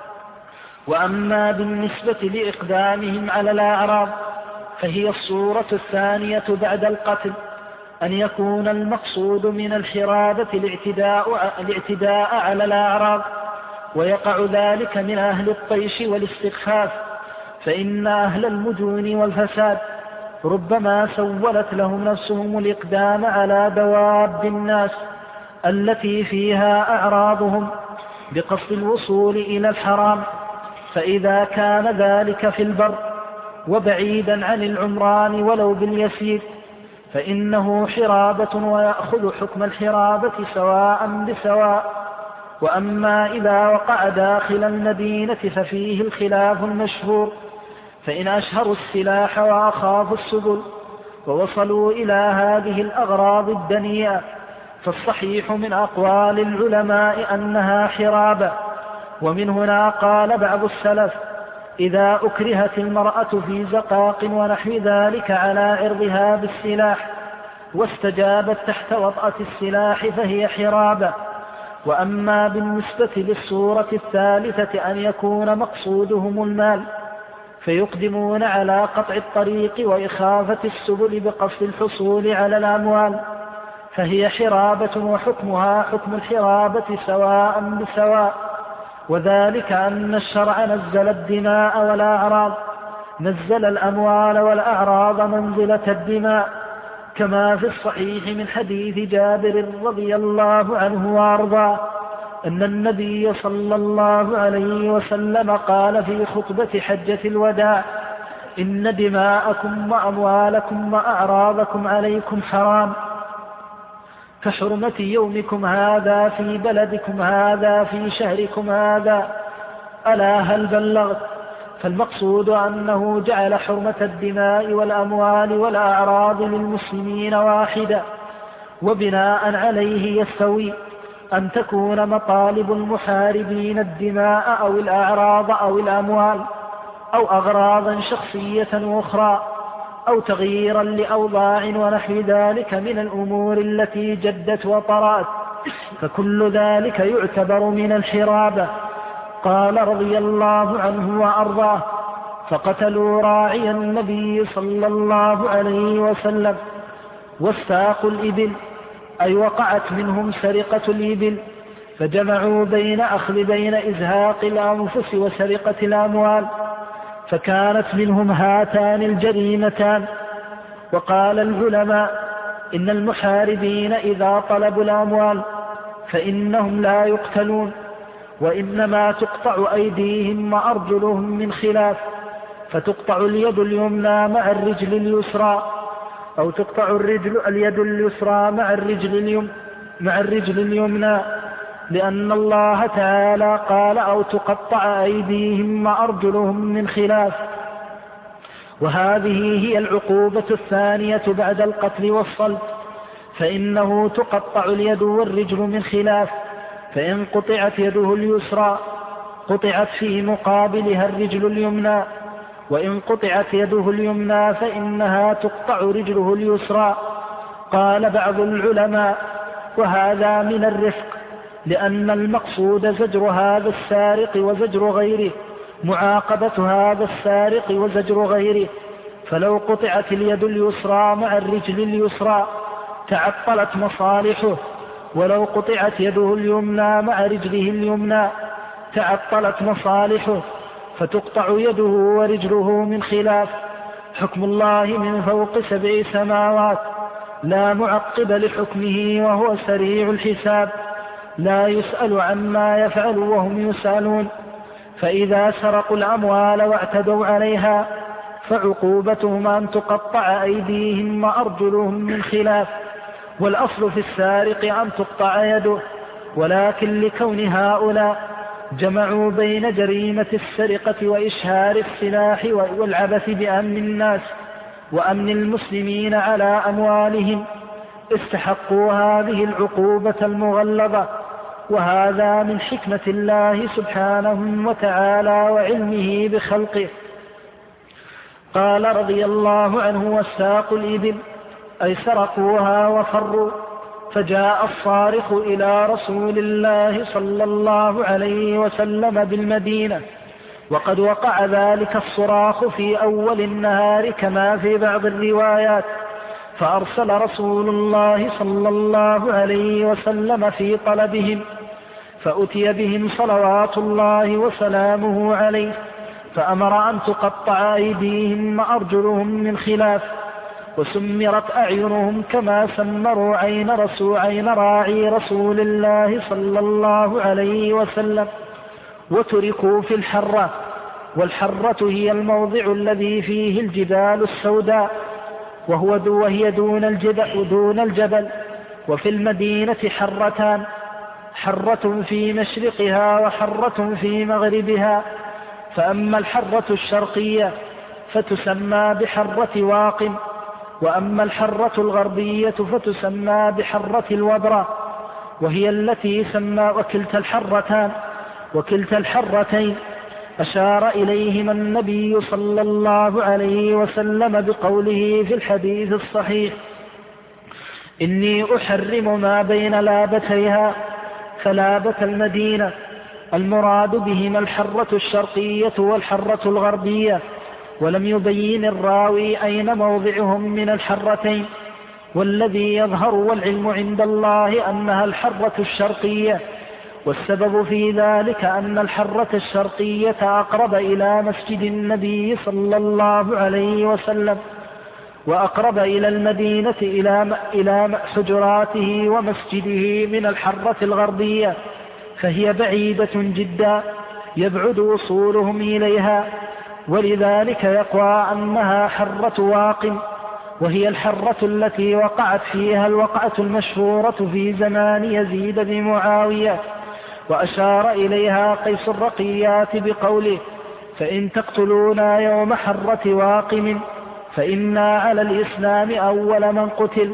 وأما بالنسبة لإقدامهم على الأعراض فهي الصورة الثانية بعد القتل، أن يكون المقصود من الحرابة الاعتداء على الأعراض، ويقع ذلك من أهل الطيش والاستخفاف، فإن أهل المجون والفساد ربما سولت لهم نفسهم الإقدام على دواب الناس التي فيها أعراضهم بقصد الوصول إلى الحرام، فإذا كان ذلك في البر وبعيدا عن العمران ولو باليسير فإنه حرابة ويأخذ حكم الحرابة سواء بسواء. وأما إذا وقع داخل المدينة ففيه الخلاف المشهور، فإن أشهروا السلاح وأخافوا السبل ووصلوا إلى هذه الأغراض الدنيئة فالصحيح من أقوال العلماء أنها حرابة. ومن هنا قال بعض السلف: إذا أكرهت المرأة في زقاق ونحو ذلك على عرضها بالسلاح واستجابت تحت وطأة السلاح فهي حرابة. وأما بالنسبة للصورة الثالثة أن يكون مقصودهم المال فيقدمون على قطع الطريق وإخافة السبل بقصد الحصول على الأموال فهي حرابة، وحكمها حكم الحرابة سواء بسواء. وذلك أن الشرع نزل الدماء والأعراض، نزل الأموال والأعراض منزلة الدماء، كما في الصحيح من حديث جابر رضي الله عنه وأرضاه أن النبي صلى الله عليه وسلم قال في خطبة حجة الوداع: إن دماءكم وأموالكم وأعراضكم عليكم حرام كحرمة يومكم هذا في بلدكم هذا في شهركم هذا. ألا هل بلغت؟ فالمقصود أنه جعل حرمة الدماء والأموال والأعراض للمسلمين واحدة، وبناء عليه يستوي أن تكون مطالب المحاربين الدماء أو الأعراض أو الأموال أو أغراضا شخصية أخرى أو تغييرا لأوضاع ونحو ذلك من الأمور التي جدت وطرأت، فكل ذلك يعتبر من الحرابة. قال رضي الله عنه وأرضاه: فقتلوا راعي النبي صلى الله عليه وسلم واستاقوا الإبل، أي وقعت منهم سرقة الإبل، فجمعوا بين إزهاق الأنفس وسرقة الأموال، فكانت منهم هاتان الجريمتان. وقال العلماء إن المحاربين إذا طلبوا الأموال فإنهم لا يقتلون، وإنما تقطع أيديهم وأرجلهم من خلاف، فتقطع اليد اليمنى مع الرجل اليسرى، أو تقطع اليد اليسرى مع الرجل اليمنى، لأن الله تعالى قال: أو تقطع أيديهم وأرجلهم من خلاف. وهذه هي العقوبة الثانية بعد القتل والصلب، فإنه تقطع اليد والرجل من خلاف، فإن قطعت يده اليسرى قطعت في مقابلها الرجل اليمنى، وإن قطعت يده اليمنى فإنها تقطع رجله اليسرى. قال بعض العلماء: وهذا من الرفق، لأن المقصود زجر هذا السارق وزجر غيره، معاقبة هذا السارق وزجر غيره. فلو قطعت اليد اليسرى مع الرجل اليسرى تعطلت مصالحه، ولو قطعت يده اليمنى مع رجله اليمنى تعطلت مصالحه، فتقطع يده ورجله من خلاف. حكم الله من فوق 7 سماوات، لا معقب لحكمه، وهو سريع الحساب، لا يسأل عما يفعل وهم يسألون. فإذا سرقوا الأموال واعتدوا عليها فعقوبتهم أن تقطع أيديهم وأرجلهم من خلاف، والأصل في السارق أن تقطع يده، ولكن لكون هؤلاء جمعوا بين جريمة السرقة وإشهار السلاح والعبث بأمن الناس وأمن المسلمين على أموالهم استحقوا هذه العقوبة المغلظة، وهذا من حكمة الله سبحانه وتعالى وعلمه بخلقه. قال رضي الله عنه: واستاقوا الإبل، أي سرقوها وفروا، فجاء الصارخ إلى رسول الله صلى الله عليه وسلم بالمدينة، وقد وقع ذلك الصراخ في أول النهار كما في بعض الروايات، فأرسل رسول الله صلى الله عليه وسلم في طلبهم، فأتي بهم صلوات الله وسلامه عليه، فأمر أن تقطع أيديهم وأرجلهم من خلاف، وسمرت أعينهم كما سمروا عين راعي رسول الله صلى الله عليه وسلم، وتركوا في الحرة. والحرة هي الموضع الذي فيه الجبال السوداء، وهي دون الجبل. وفي المدينة حرتان، حرة في مشرقها وحرة في مغربها. فأما الحرة الشرقية فتسمى بحرة واقم، وأما الحرة الغربية فتسمى بحرة الوبرة، وهي التي سمى. وكلتا الحرتين أشار إليهما النبي صلى الله عليه وسلم بقوله في الحديث الصحيح: إني أحرم ما بين لابتيها فلابة المدينة. المراد بهما الحرة الشرقية والحرة الغربية، ولم يبين الراوي أين موضعهم من الحرتين. والذي يظهر والعلم عند الله أنها الحرة الشرقية، والسبب في ذلك أن الحرة الشرقية أقرب إلى مسجد النبي صلى الله عليه وسلم، وأقرب إلى المدينة إلى حجراته ومسجده من الحرة الغربية، فهي بعيدة جدا يبعد وصولهم إليها. ولذلك يقوى أنها حرة واقم، وهي الحرة التي وقعت فيها الوقعة المشهورة في زمان يزيد بن معاوية. وأشار إليها قيس الرقيات بقوله: فإن تقتلونا يوم حرة واقم فإنا على الإسلام أول من قتل.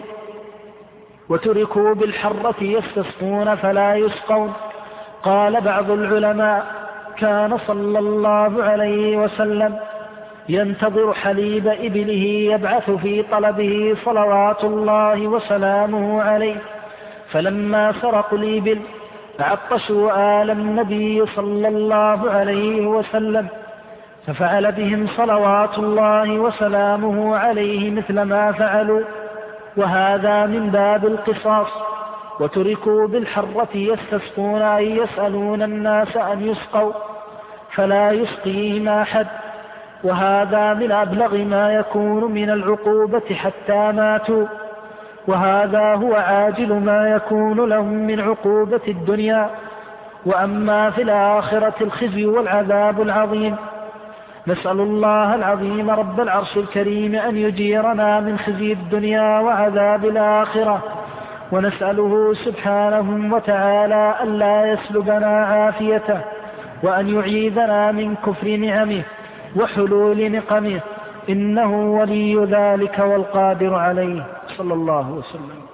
وتركوا بالحرة يستسقون فلا يسقون. قال بعض العلماء: كان صلى الله عليه وسلم ينتظر حليب إبله يبعث في طلبه صلوات الله وسلامه عليه، فلما سرقوا الإبل عطشوا آل النبي صلى الله عليه وسلم، ففعل بهم صلوات الله وسلامه عليه مثل ما فعلوا، وهذا من باب القصاص. وتركوا بالحرة يستسقون أي يسألون الناس أن يسقوا فلا يسقيهم أحد، وهذا من أبلغ ما يكون من العقوبة حتى ماتوا، وهذا هو عاجل ما يكون لهم من عقوبة الدنيا. وأما في الآخرة الخزي والعذاب العظيم. نسأل الله العظيم رب العرش الكريم أن يجيرنا من خزي الدنيا وعذاب الآخرة، ونسأله سبحانه وتعالى ألا يسلبنا عافيته، وأن يعيذنا من كفر نعمه وحلول نقمه، إنه ولي ذلك والقادر عليه. صلى الله وسلم.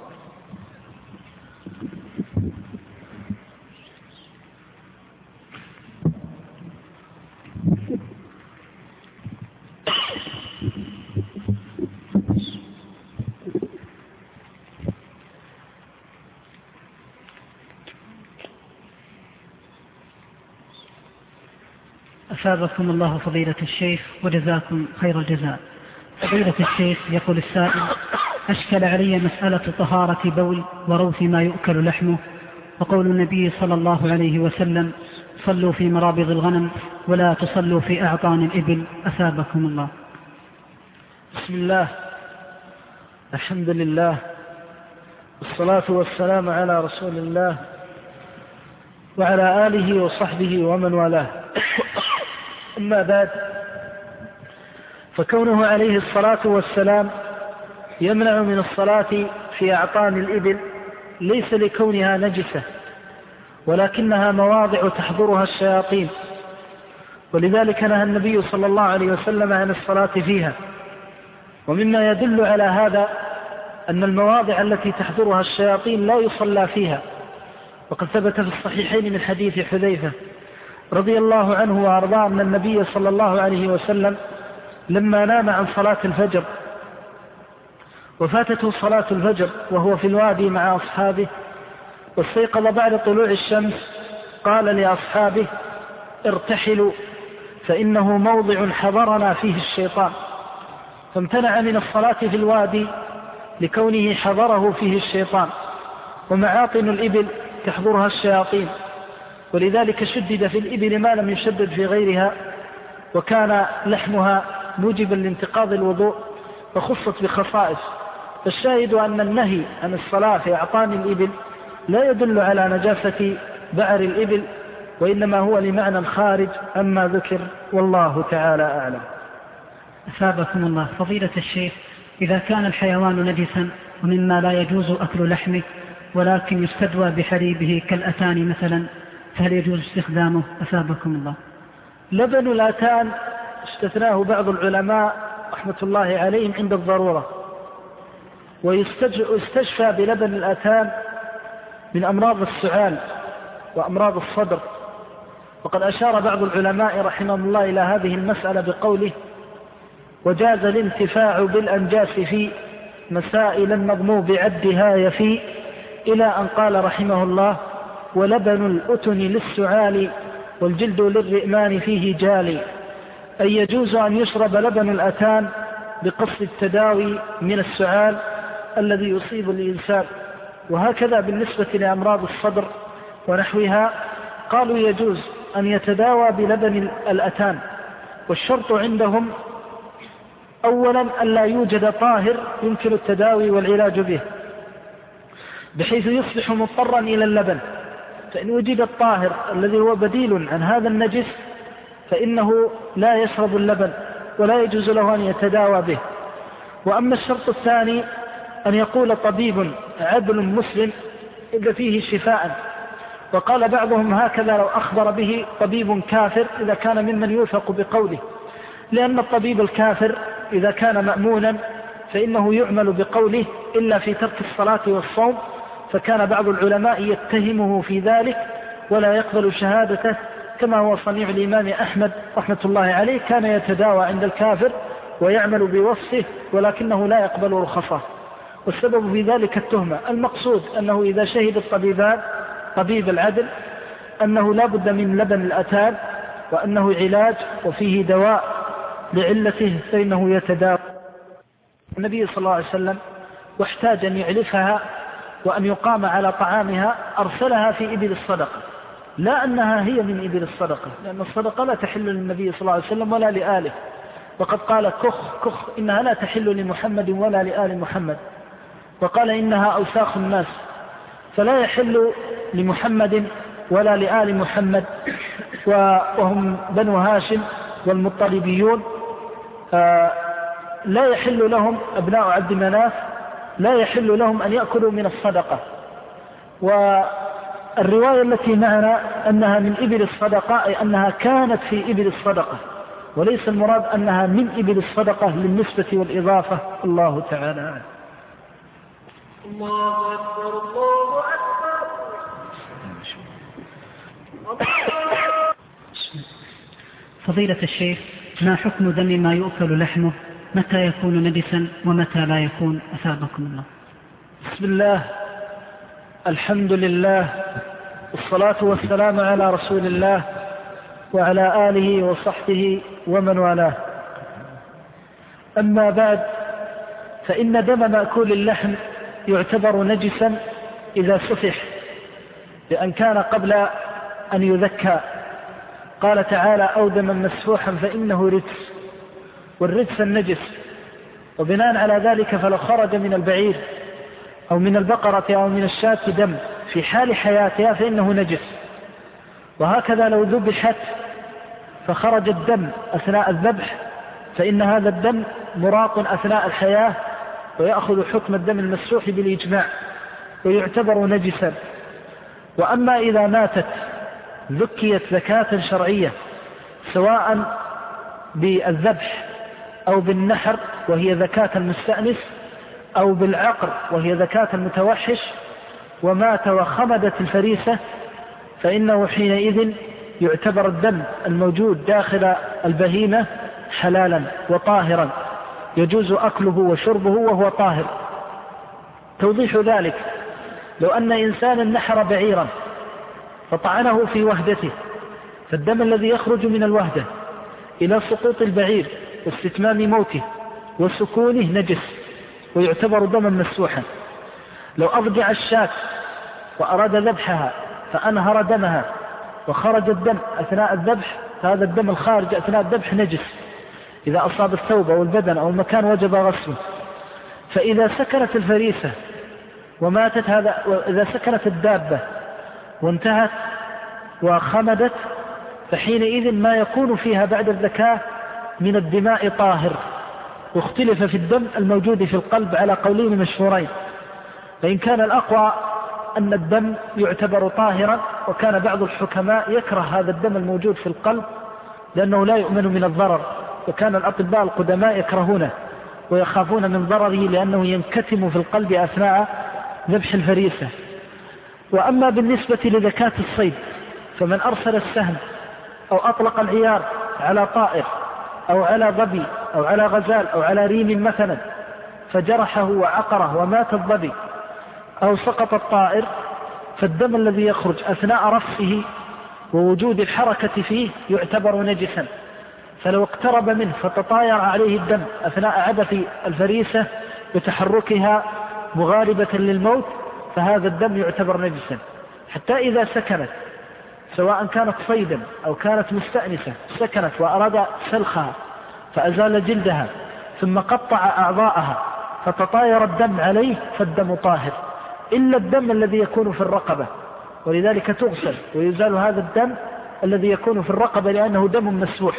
أثابكم الله فضيلة الشيخ وجزاكم خير الجزاء. فضيلة الشيخ، يقول السائل: أشكل علي مسألة طهارة بول وروث ما يؤكل لحمه، وقول النبي صلى الله عليه وسلم: صلوا في مرابض الغنم ولا تصلوا في أعطان الإبل. أثابكم الله. بسم الله، الحمد لله، والصلاة والسلام على رسول الله وعلى آله وصحبه ومن والاه. أما بعد، فكونه عليه الصلاة والسلام يمنع من الصلاة في أعطان الإبل ليس لكونها نجسة، ولكنها مواضع تحضرها الشياطين، ولذلك نهى النبي صلى الله عليه وسلم عن الصلاة فيها. ومما يدل على هذا أن المواضع التي تحضرها الشياطين لا يصلى فيها، وقد ثبت في الصحيحين من حديث حذيفة رضي الله عنه وأرضاه أن النبي صلى الله عليه وسلم لما نام عن صلاة الفجر وفاتته صلاة الفجر وهو في الوادي مع أصحابه، واستيقظ بعد طلوع الشمس، قال لأصحابه: ارتحلوا فإنه موضع حضرنا فيه الشيطان. فامتنع من الصلاة في الوادي لكونه حضره فيه الشيطان، ومعاطن الإبل تحضرها الشياطين، ولذلك شدد في الإبل ما لم يشدد في غيرها، وكان لحمها موجبا لانتقاض الوضوء فخصت بخصائص. فالشاهد أن النهي عن الصلاة في أعطان الإبل لا يدل على نجاسة بعر الإبل، وإنما هو لمعنى خارج عما ذكر، والله تعالى أعلم. أثابكم الله. فضيلة الشيخ، إذا كان الحيوان نجسا ومما لا يجوز أكل لحمه ولكن يستدوى بحليبه كالأتان مثلا، فهل يجوز استخدامه؟ أثابكم الله. لبن الأتان استثناه بعض العلماء رحمة الله عليهم عند الضرورة، ويستشفى بلبن الأتان من أمراض السعال وأمراض الصدر. وقد أشار بعض العلماء رحمهم الله إلى هذه المسألة بقوله: وجاز الانتفاع بالأنجاس في مسائل النظم بعدها يفي، إلى أن قال رحمه الله: ولبن الأتن للسعال والجلد للرئمان فيه جالي. أي يجوز أن يشرب لبن الأتان بقصد التداوي من السعال الذي يصيب الإنسان. وهكذا بالنسبة لأمراض الصدر ونحوها، قالوا يجوز أن يتداوى بلبن الأتان، والشرط عندهم أولا أن لا يوجد طاهر يمكن التداوي والعلاج به بحيث يصبح مضطرا إلى اللبن، فإن وجد الطاهر الذي هو بديل عن هذا النجس فإنه لا يشرب اللبن ولا يجوز له أن يتداوى به. وأما الشرط الثاني أن يقول طبيب عدل مسلم إذا فيه شفاء، وقال بعضهم هكذا لو أخبر به طبيب كافر إذا كان ممن يوثق بقوله، لأن الطبيب الكافر إذا كان مأمونا فإنه يعمل بقوله إلا في ترك الصلاة والصوم، فكان بعض العلماء يتهمه في ذلك ولا يقبل شهادته، كما هو صنيع الإمام أحمد رحمة الله عليه، كان يتداوى عند الكافر ويعمل بوصفه ولكنه لا يقبل رخصه، والسبب في ذلك التهمة. المقصود أنه إذا شهد الطبيبان طبيب العدل أنه لا بد من لبن الأتان وأنه علاج وفيه دواء لعلته فإنه يتداوى. النبي صلى الله عليه وسلم واحتاج أن يعلفها وأن يقام على طعامها أرسلها في إبل الصدقة، لا أنها هي من إبل الصدقة، لأن الصدقة لا تحل للنبي صلى الله عليه وسلم ولا لآله، وقد قال كخ إنها لا تحل لمحمد ولا لآل محمد، وقال إنها أوساخ الناس، فلا يحل لمحمد ولا لآل محمد، وهم بنو هاشم والمطلبيون، لا يحل لهم أبناء عبد مناف، لا يحل لهم أن يأكلوا من الصدقة. والرواية التي معنا أنها من إبل الصدقة أي أنها كانت في إبل الصدقة، وليس المراد أنها من إبل الصدقة للنسبة والإضافة. الله تعالى أعلم. الله أكبر الله أكبر. فضيلة الشيخ، ما حكم دم ما يؤكل لحمه؟ متى يكون نجسا ومتى لا يكون؟ أثابكم الله. بسم الله، الحمد لله، والصلاة والسلام على رسول الله وعلى آله وصحبه ومن والاه. أما بعد، فإن دم مأكول اللحم يعتبر نجسا إذا سفح، لأن كان قبل أن يذكى. قال تعالى: أو دما مسفوحا فإنه رجس، والرجس النجس. وبناء على ذلك فلو خرج من البعير أو من البقرة أو من الشاة دم في حال حياتها فإنه نجس. وهكذا لو ذبحت فخرج الدم أثناء الذبح فإن هذا الدم مراق أثناء الحياة ويأخذ حكم الدم المسفوح بالإجماع ويعتبر نجسا. وأما إذا ماتت ذكيت زكاة شرعية سواء بالذبح أو بالنحر وهي زكاة المستأنس، أو بالعقر وهي زكاة المتوحش، ومات وخمدت الفريسة، فإنه حينئذ يعتبر الدم الموجود داخل البهيمة حلالا وطاهرا يجوز أكله وشربه وهو طاهر. توضيح ذلك: لو أن إنسانا نحر بعيرا فطعنه في وهدته، فالدم الذي يخرج من الوهدة إلى سقوط البعير واستتمام موته وسكونه نجس ويعتبر دما مسفوحا. لو أضجع الشاة وأراد ذبحها فأنهر دمها وخرج الدم أثناء الذبح، فهذا الدم الخارج أثناء الذبح نجس، إذا أصاب الثوب أو البدن أو المكان وجب غسله. فإذا سكنت الفريسة وماتت إذا سكنت الدابة وانتهت وخمدت فحينئذ ما يكون فيها بعد الزكاة من الدماء طاهر. واختلف في الدم الموجود في القلب على قولين مشهورين، فإن كان الأقوى أن الدم يعتبر طاهرا، وكان بعض الحكماء يكره هذا الدم الموجود في القلب لأنه لا يؤمن من الضرر، وكان الأطباء القدماء يكرهونه ويخافون من ضرره لأنه ينكتم في القلب أثناء ذبح الفريسة. وأما بالنسبة لزكاة الصيد فمن أرسل السهم أو أطلق العيار على طائر أو على ظبي أو على غزال أو على ريم مثلا فجرحه وعقره ومات الظبي أو سقط الطائر، فالدم الذي يخرج أثناء رفسه ووجود الحركة فيه يعتبر نجسا، فلو اقترب منه فتطاير عليه الدم أثناء عبث الفريسة وتحركها مغاربة للموت فهذا الدم يعتبر نجسا. حتى إذا سكنت سواء كانت صيدا أو كانت مستأنسة، سكنت وأراد سلخها فأزال جلدها ثم قطع أعضاءها فتطاير الدم عليه فالدم طاهر، إلا الدم الذي يكون في الرقبة، ولذلك تغسل ويزال هذا الدم الذي يكون في الرقبة لأنه دم مسفوح.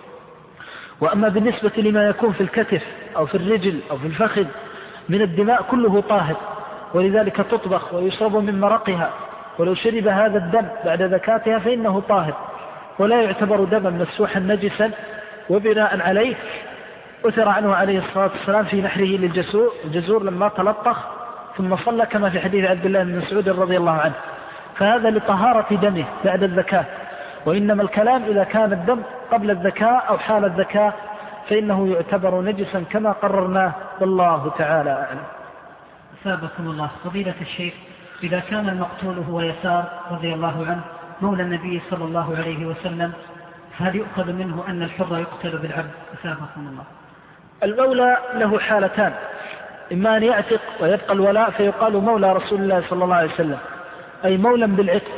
وأما بالنسبة لما يكون في الكتف أو في الرجل أو في الفخذ من الدماء كله طاهر، ولذلك تطبخ ويشرب من مرقها، ولو شرب هذا الدم بعد زكاتها فإنه طاهر ولا يعتبر دما مسفوحا نجسا. وبناء عليه أثر عنه عليه الصلاة والسلام في نحره للجزور لما تلطخ ثم صلى كما في حديث عبد الله بن مسعود رضي الله عنه، فهذا لطهارة دمه بعد الزكاة. وإنما الكلام إذا كان الدم قبل الزكاة أو حال الزكاة فإنه يعتبر نجسا كما قررناه، والله تعالى أعلم. أثابكم الله. فضيلة الشيخ، إذا كان المقتول هو يسار رضي الله عنه مولى النبي صلى الله عليه وسلم فهل يؤخذ منه أن الحر يقتل بالعبد؟ أثابكم الله. المولى له حالتان، إما أن يعتق ويبقى الولاء فيقال مولى رسول الله صلى الله عليه وسلم أي مولا بالعتق،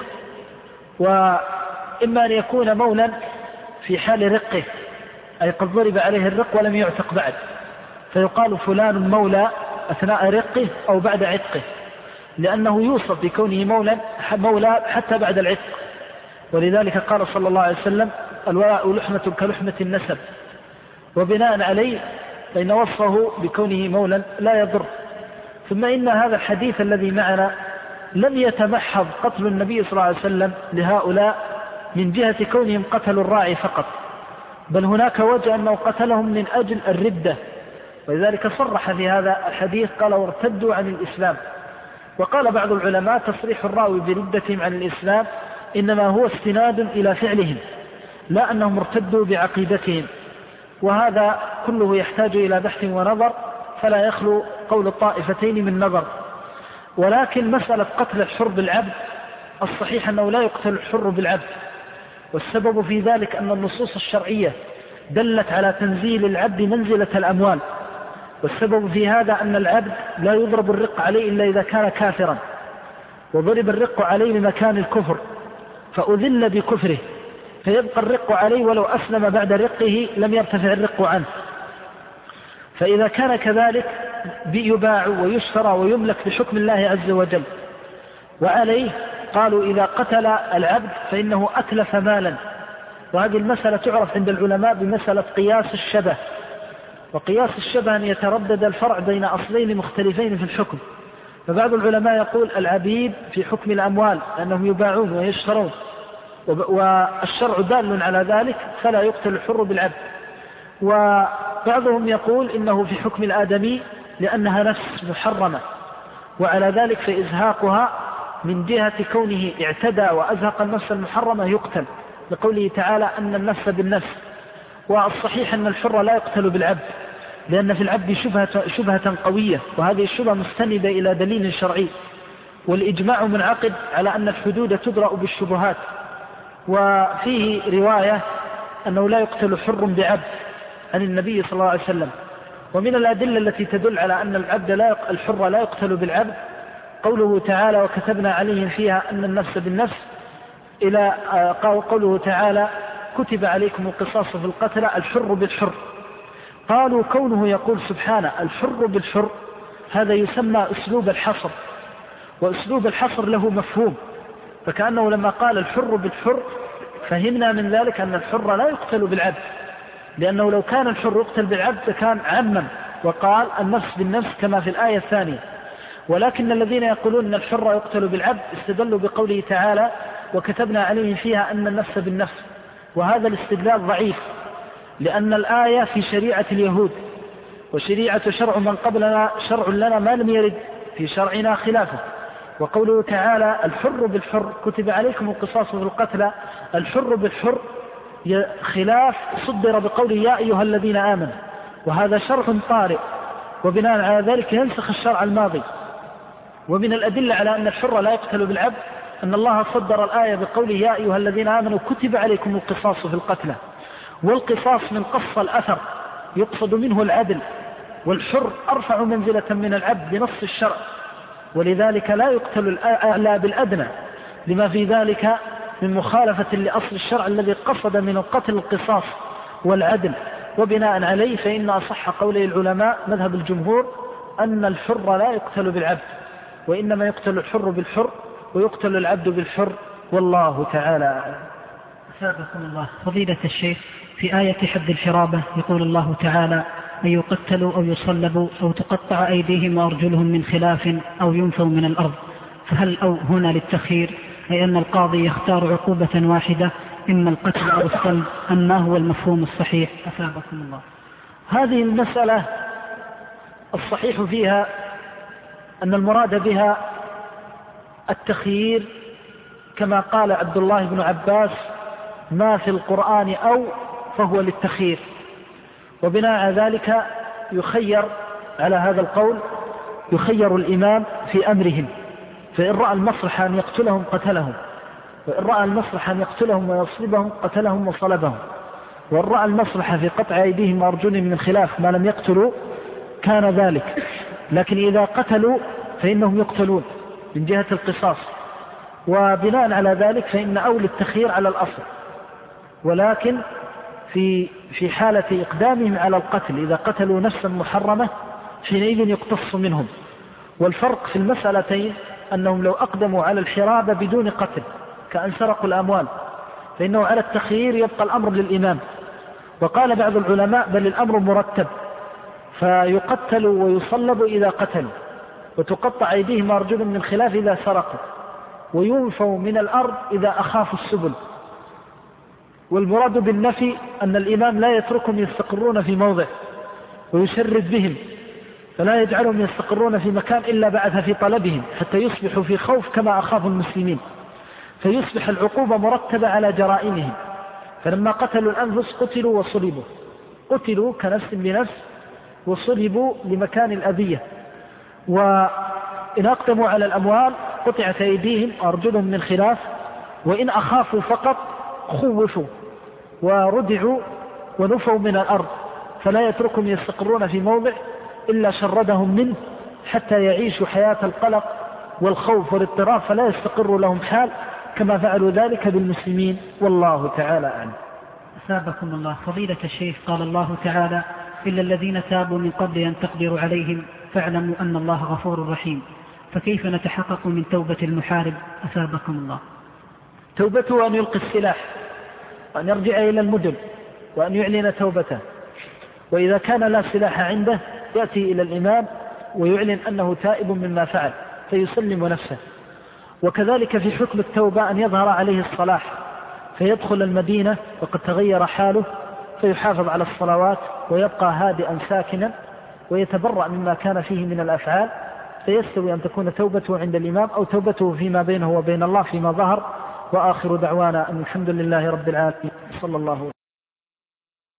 وإما أن يكون مولا في حال رقه أي قد ضرب عليه الرق ولم يعتق بعد فيقال فلان مولى أثناء رقه أو بعد عتقه، لأنه يوصف بكونه مولى حتى بعد العتق. ولذلك قال صلى الله عليه وسلم الولاء لحمة كلحمة النسب، وبناء عليه فإن وصفه بكونه مولا لا يضر. ثم إن هذا الحديث الذي معنا لم يتمحض قتل النبي صلى الله عليه وسلم لهؤلاء من جهة كونهم قتلوا الراعي فقط، بل هناك وجه أنه قتلهم من أجل الردة، ولذلك صرح في هذا الحديث قال وارتدوا عن الإسلام. وقال بعض العلماء تصريح الراوي بردتهم عن الإسلام إنما هو استناد إلى فعلهم لا أنهم ارتدوا بعقيدتهم، وهذا كله يحتاج إلى بحث ونظر فلا يخلو قول الطائفتين من نظر. ولكن مسألة قتل الحر بالعبد الصحيح أنه لا يقتل الحر بالعبد، والسبب في ذلك أن النصوص الشرعية دلت على تنزيل العبد منزلة الأموال، والسبب في هذا أن العبد لا يضرب الرق عليه إلا إذا كان كافرا، وضرب الرق عليه لمكان الكفر فأذل بكفره فيبقى الرق عليه ولو أسلم بعد رقه لم يرتفع الرق عنه. فإذا كان كذلك يباع ويشترى ويملك بحكم الله عز وجل. وعليه قالوا إذا قتل العبد فإنه أتلف مالا، وهذه المسألة تعرف عند العلماء بمسألة قياس الشبه. وقياس الشبه أن يتردد الفرع بين أصلين مختلفين في الحكم، فبعض العلماء يقول العبيد في حكم الأموال أنهم يباعون ويشترون، والشرع دال على ذلك فلا يقتل الحر بالعبد. وبعضهم يقول إنه في حكم الآدمي لأنها نفس محرمة، وعلى ذلك فإزهاقها من جهة كونه اعتدى وأزهق النفس المحرمة يقتل، لقوله تعالى أن النفس بالنفس. والصحيح أن الحر لا يقتل بالعبد لأن في العبد شبهة قوية، وهذه الشبهة مستندة إلى دليل شرعي، والإجماع منعقد على أن الحدود تدرأ بالشبهات. وفيه رواية أنه لا يقتل حر بعبد عن النبي صلى الله عليه وسلم. ومن الأدلة التي تدل على أن الحر لا يقتل بالعبد قوله تعالى وكتبنا عليهم فيها أن النفس بالنفس، إلى قوله تعالى كتب عليكم القصاص في القتلى الحر بالحر، قالوا كونه يقول سبحانه الحر بالحر هذا يسمى أسلوب الحصر، وأسلوب الحصر له مفهوم، فكأنه لما قال الحر بالحر فهمنا من ذلك أن الحر لا يقتل بالعبد، لأنه لو كان الحر يقتل بالعبد كان عمم وقال النفس بالنفس كما في الآية الثانية. ولكن الذين يقولون أن الحر يقتل بالعبد استدلوا بقوله تعالى وكتبنا عليهم فيها أن النفس بالنفس، وهذا الاستدلال ضعيف، لأن الآية في شريعة اليهود، وشريعة شرع من قبلنا شرع لنا ما لم يرد في شرعنا خلافه. وقوله تعالى الحر بالحر كتب عليكم القصاص في القتلى، الحر بالحر خلاف صدر بقوله يا أيها الذين آمنوا، وهذا شرع طارئ، وبناء على ذلك ينسخ الشرع الماضي. ومن الأدلة على أن الحر لا يقتل بالعبد أن الله صدر الآية بقوله يا أيها الذين آمنوا كتب عليكم القصاص في القتلى، والقصاص من قص الأثر يقصد منه العدل، والحر أرفع منزلة من العبد بنص الشرع، ولذلك لا يقتل الأعلى بالأدنى، لما في ذلك من مخالفة لأصل الشرع الذي قصد من القتل القصاص والعدل. وبناء عليه فإن أصح قولي العلماء مذهب الجمهور أن الحر لا يقتل بالعبد، وإنما يقتل الحر بالحر ويقتل العبد بالحر، والله تعالى أعلم. أثابكم الله. فضيلة الشيخ، في آية حد الحرابة يقول الله تعالى أن يقتلوا أو يصلبوا أو تقطع أيديهم وأرجلهم من خلاف أو ينفوا من الأرض، فهل أو هنا للتخيير، أي أن القاضي يختار عقوبة واحدة إما القتل أو الصلب، أم ما هو المفهوم الصحيح؟ أثابكم الله. هذه المسألة الصحيح فيها أن المراد بها التخيير، كما قال عبد الله بن عباس ما في القرآن أو فهو للتخيير، وبناء على ذلك يخير على هذا القول، يخير الإمام في أمرهم، فإن رأى المصلحة أن يقتلهم قتلهم، وإن رأى المصلحة أن يقتلهم ويصلبهم قتلهم وصلبهم، وإن رأى المصلحة في قطع أيديهم وأرجلهم من خلاف ما لم يقتلوا كان ذلك. لكن إذا قتلوا فإنهم يقتلون من جهة القصاص، وبناء على ذلك فإن أولى التخيير على الأصل، ولكن في حالة إقدامهم على القتل إذا قتلوا نفسا محرمة حينئذ يقتص منهم. والفرق في المسألتين أنهم لو أقدموا على الحرابة بدون قتل كأن سرقوا الأموال فإنه على التخيير يبقى الأمر للإمام. وقال بعض العلماء بل الأمر مرتب، فيقتلوا ويصلبوا إذا قتلوا، وتقطع أيديهم وأرجلهم من خلاف إذا سرقوا، وينفوا من الأرض إذا أخافوا السبل. والمراد بالنفي أن الإمام لا يتركهم يستقرون في موضع ويشرد بهم، فلا يجعلهم يستقرون في مكان إلا بعث في طلبهم حتى يصبحوا في خوف كما أخاف المسلمين، فيصبح العقوبة مرتبة على جرائمهم. فلما قتلوا الأنفس قتلوا وصلبوا، قتلوا كنفس بنفس وصلبوا لمكان الأذية. وإن أقدموا على الأموال قطعت أيديهم وأرجلهم من خلاف، وإن أخافوا فقط خوفوا وردعوا ونفوا من الأرض، فلا يتركهم يستقرون في موضع إلا شردهم منه حتى يعيشوا حياة القلق والخوف والاضطراب، فلا يستقر لهم حال كما فعلوا ذلك بالمسلمين، والله تعالى أعلم. أثابكم الله. فضيلة الشيخ، قال الله تعالى إلا الذين تابوا من قبل أن تقدروا عليهم فاعلموا أن الله غفور رحيم، فكيف نتحقق من توبة المحارب؟ أثابكم الله. توبته أن يلقي السلاح وأن يرجع إلى المدن وأن يعلن توبته، وإذا كان لا سلاح عنده يأتي إلى الإمام ويعلن أنه تائب مما فعل فيسلم نفسه. وكذلك في حكم التوبة أن يظهر عليه الصلاح فيدخل المدينة وقد تغير حاله فيحافظ على الصلوات ويبقى هادئا ساكنا ويتبرأ مما كان فيه من الأفعال، فيستوي أن تكون توبته عند الإمام أو توبته فيما بينه وبين الله فيما ظهر. وآخر دعوانا أن الحمد لله رب العالمين، صلى الله وسلم.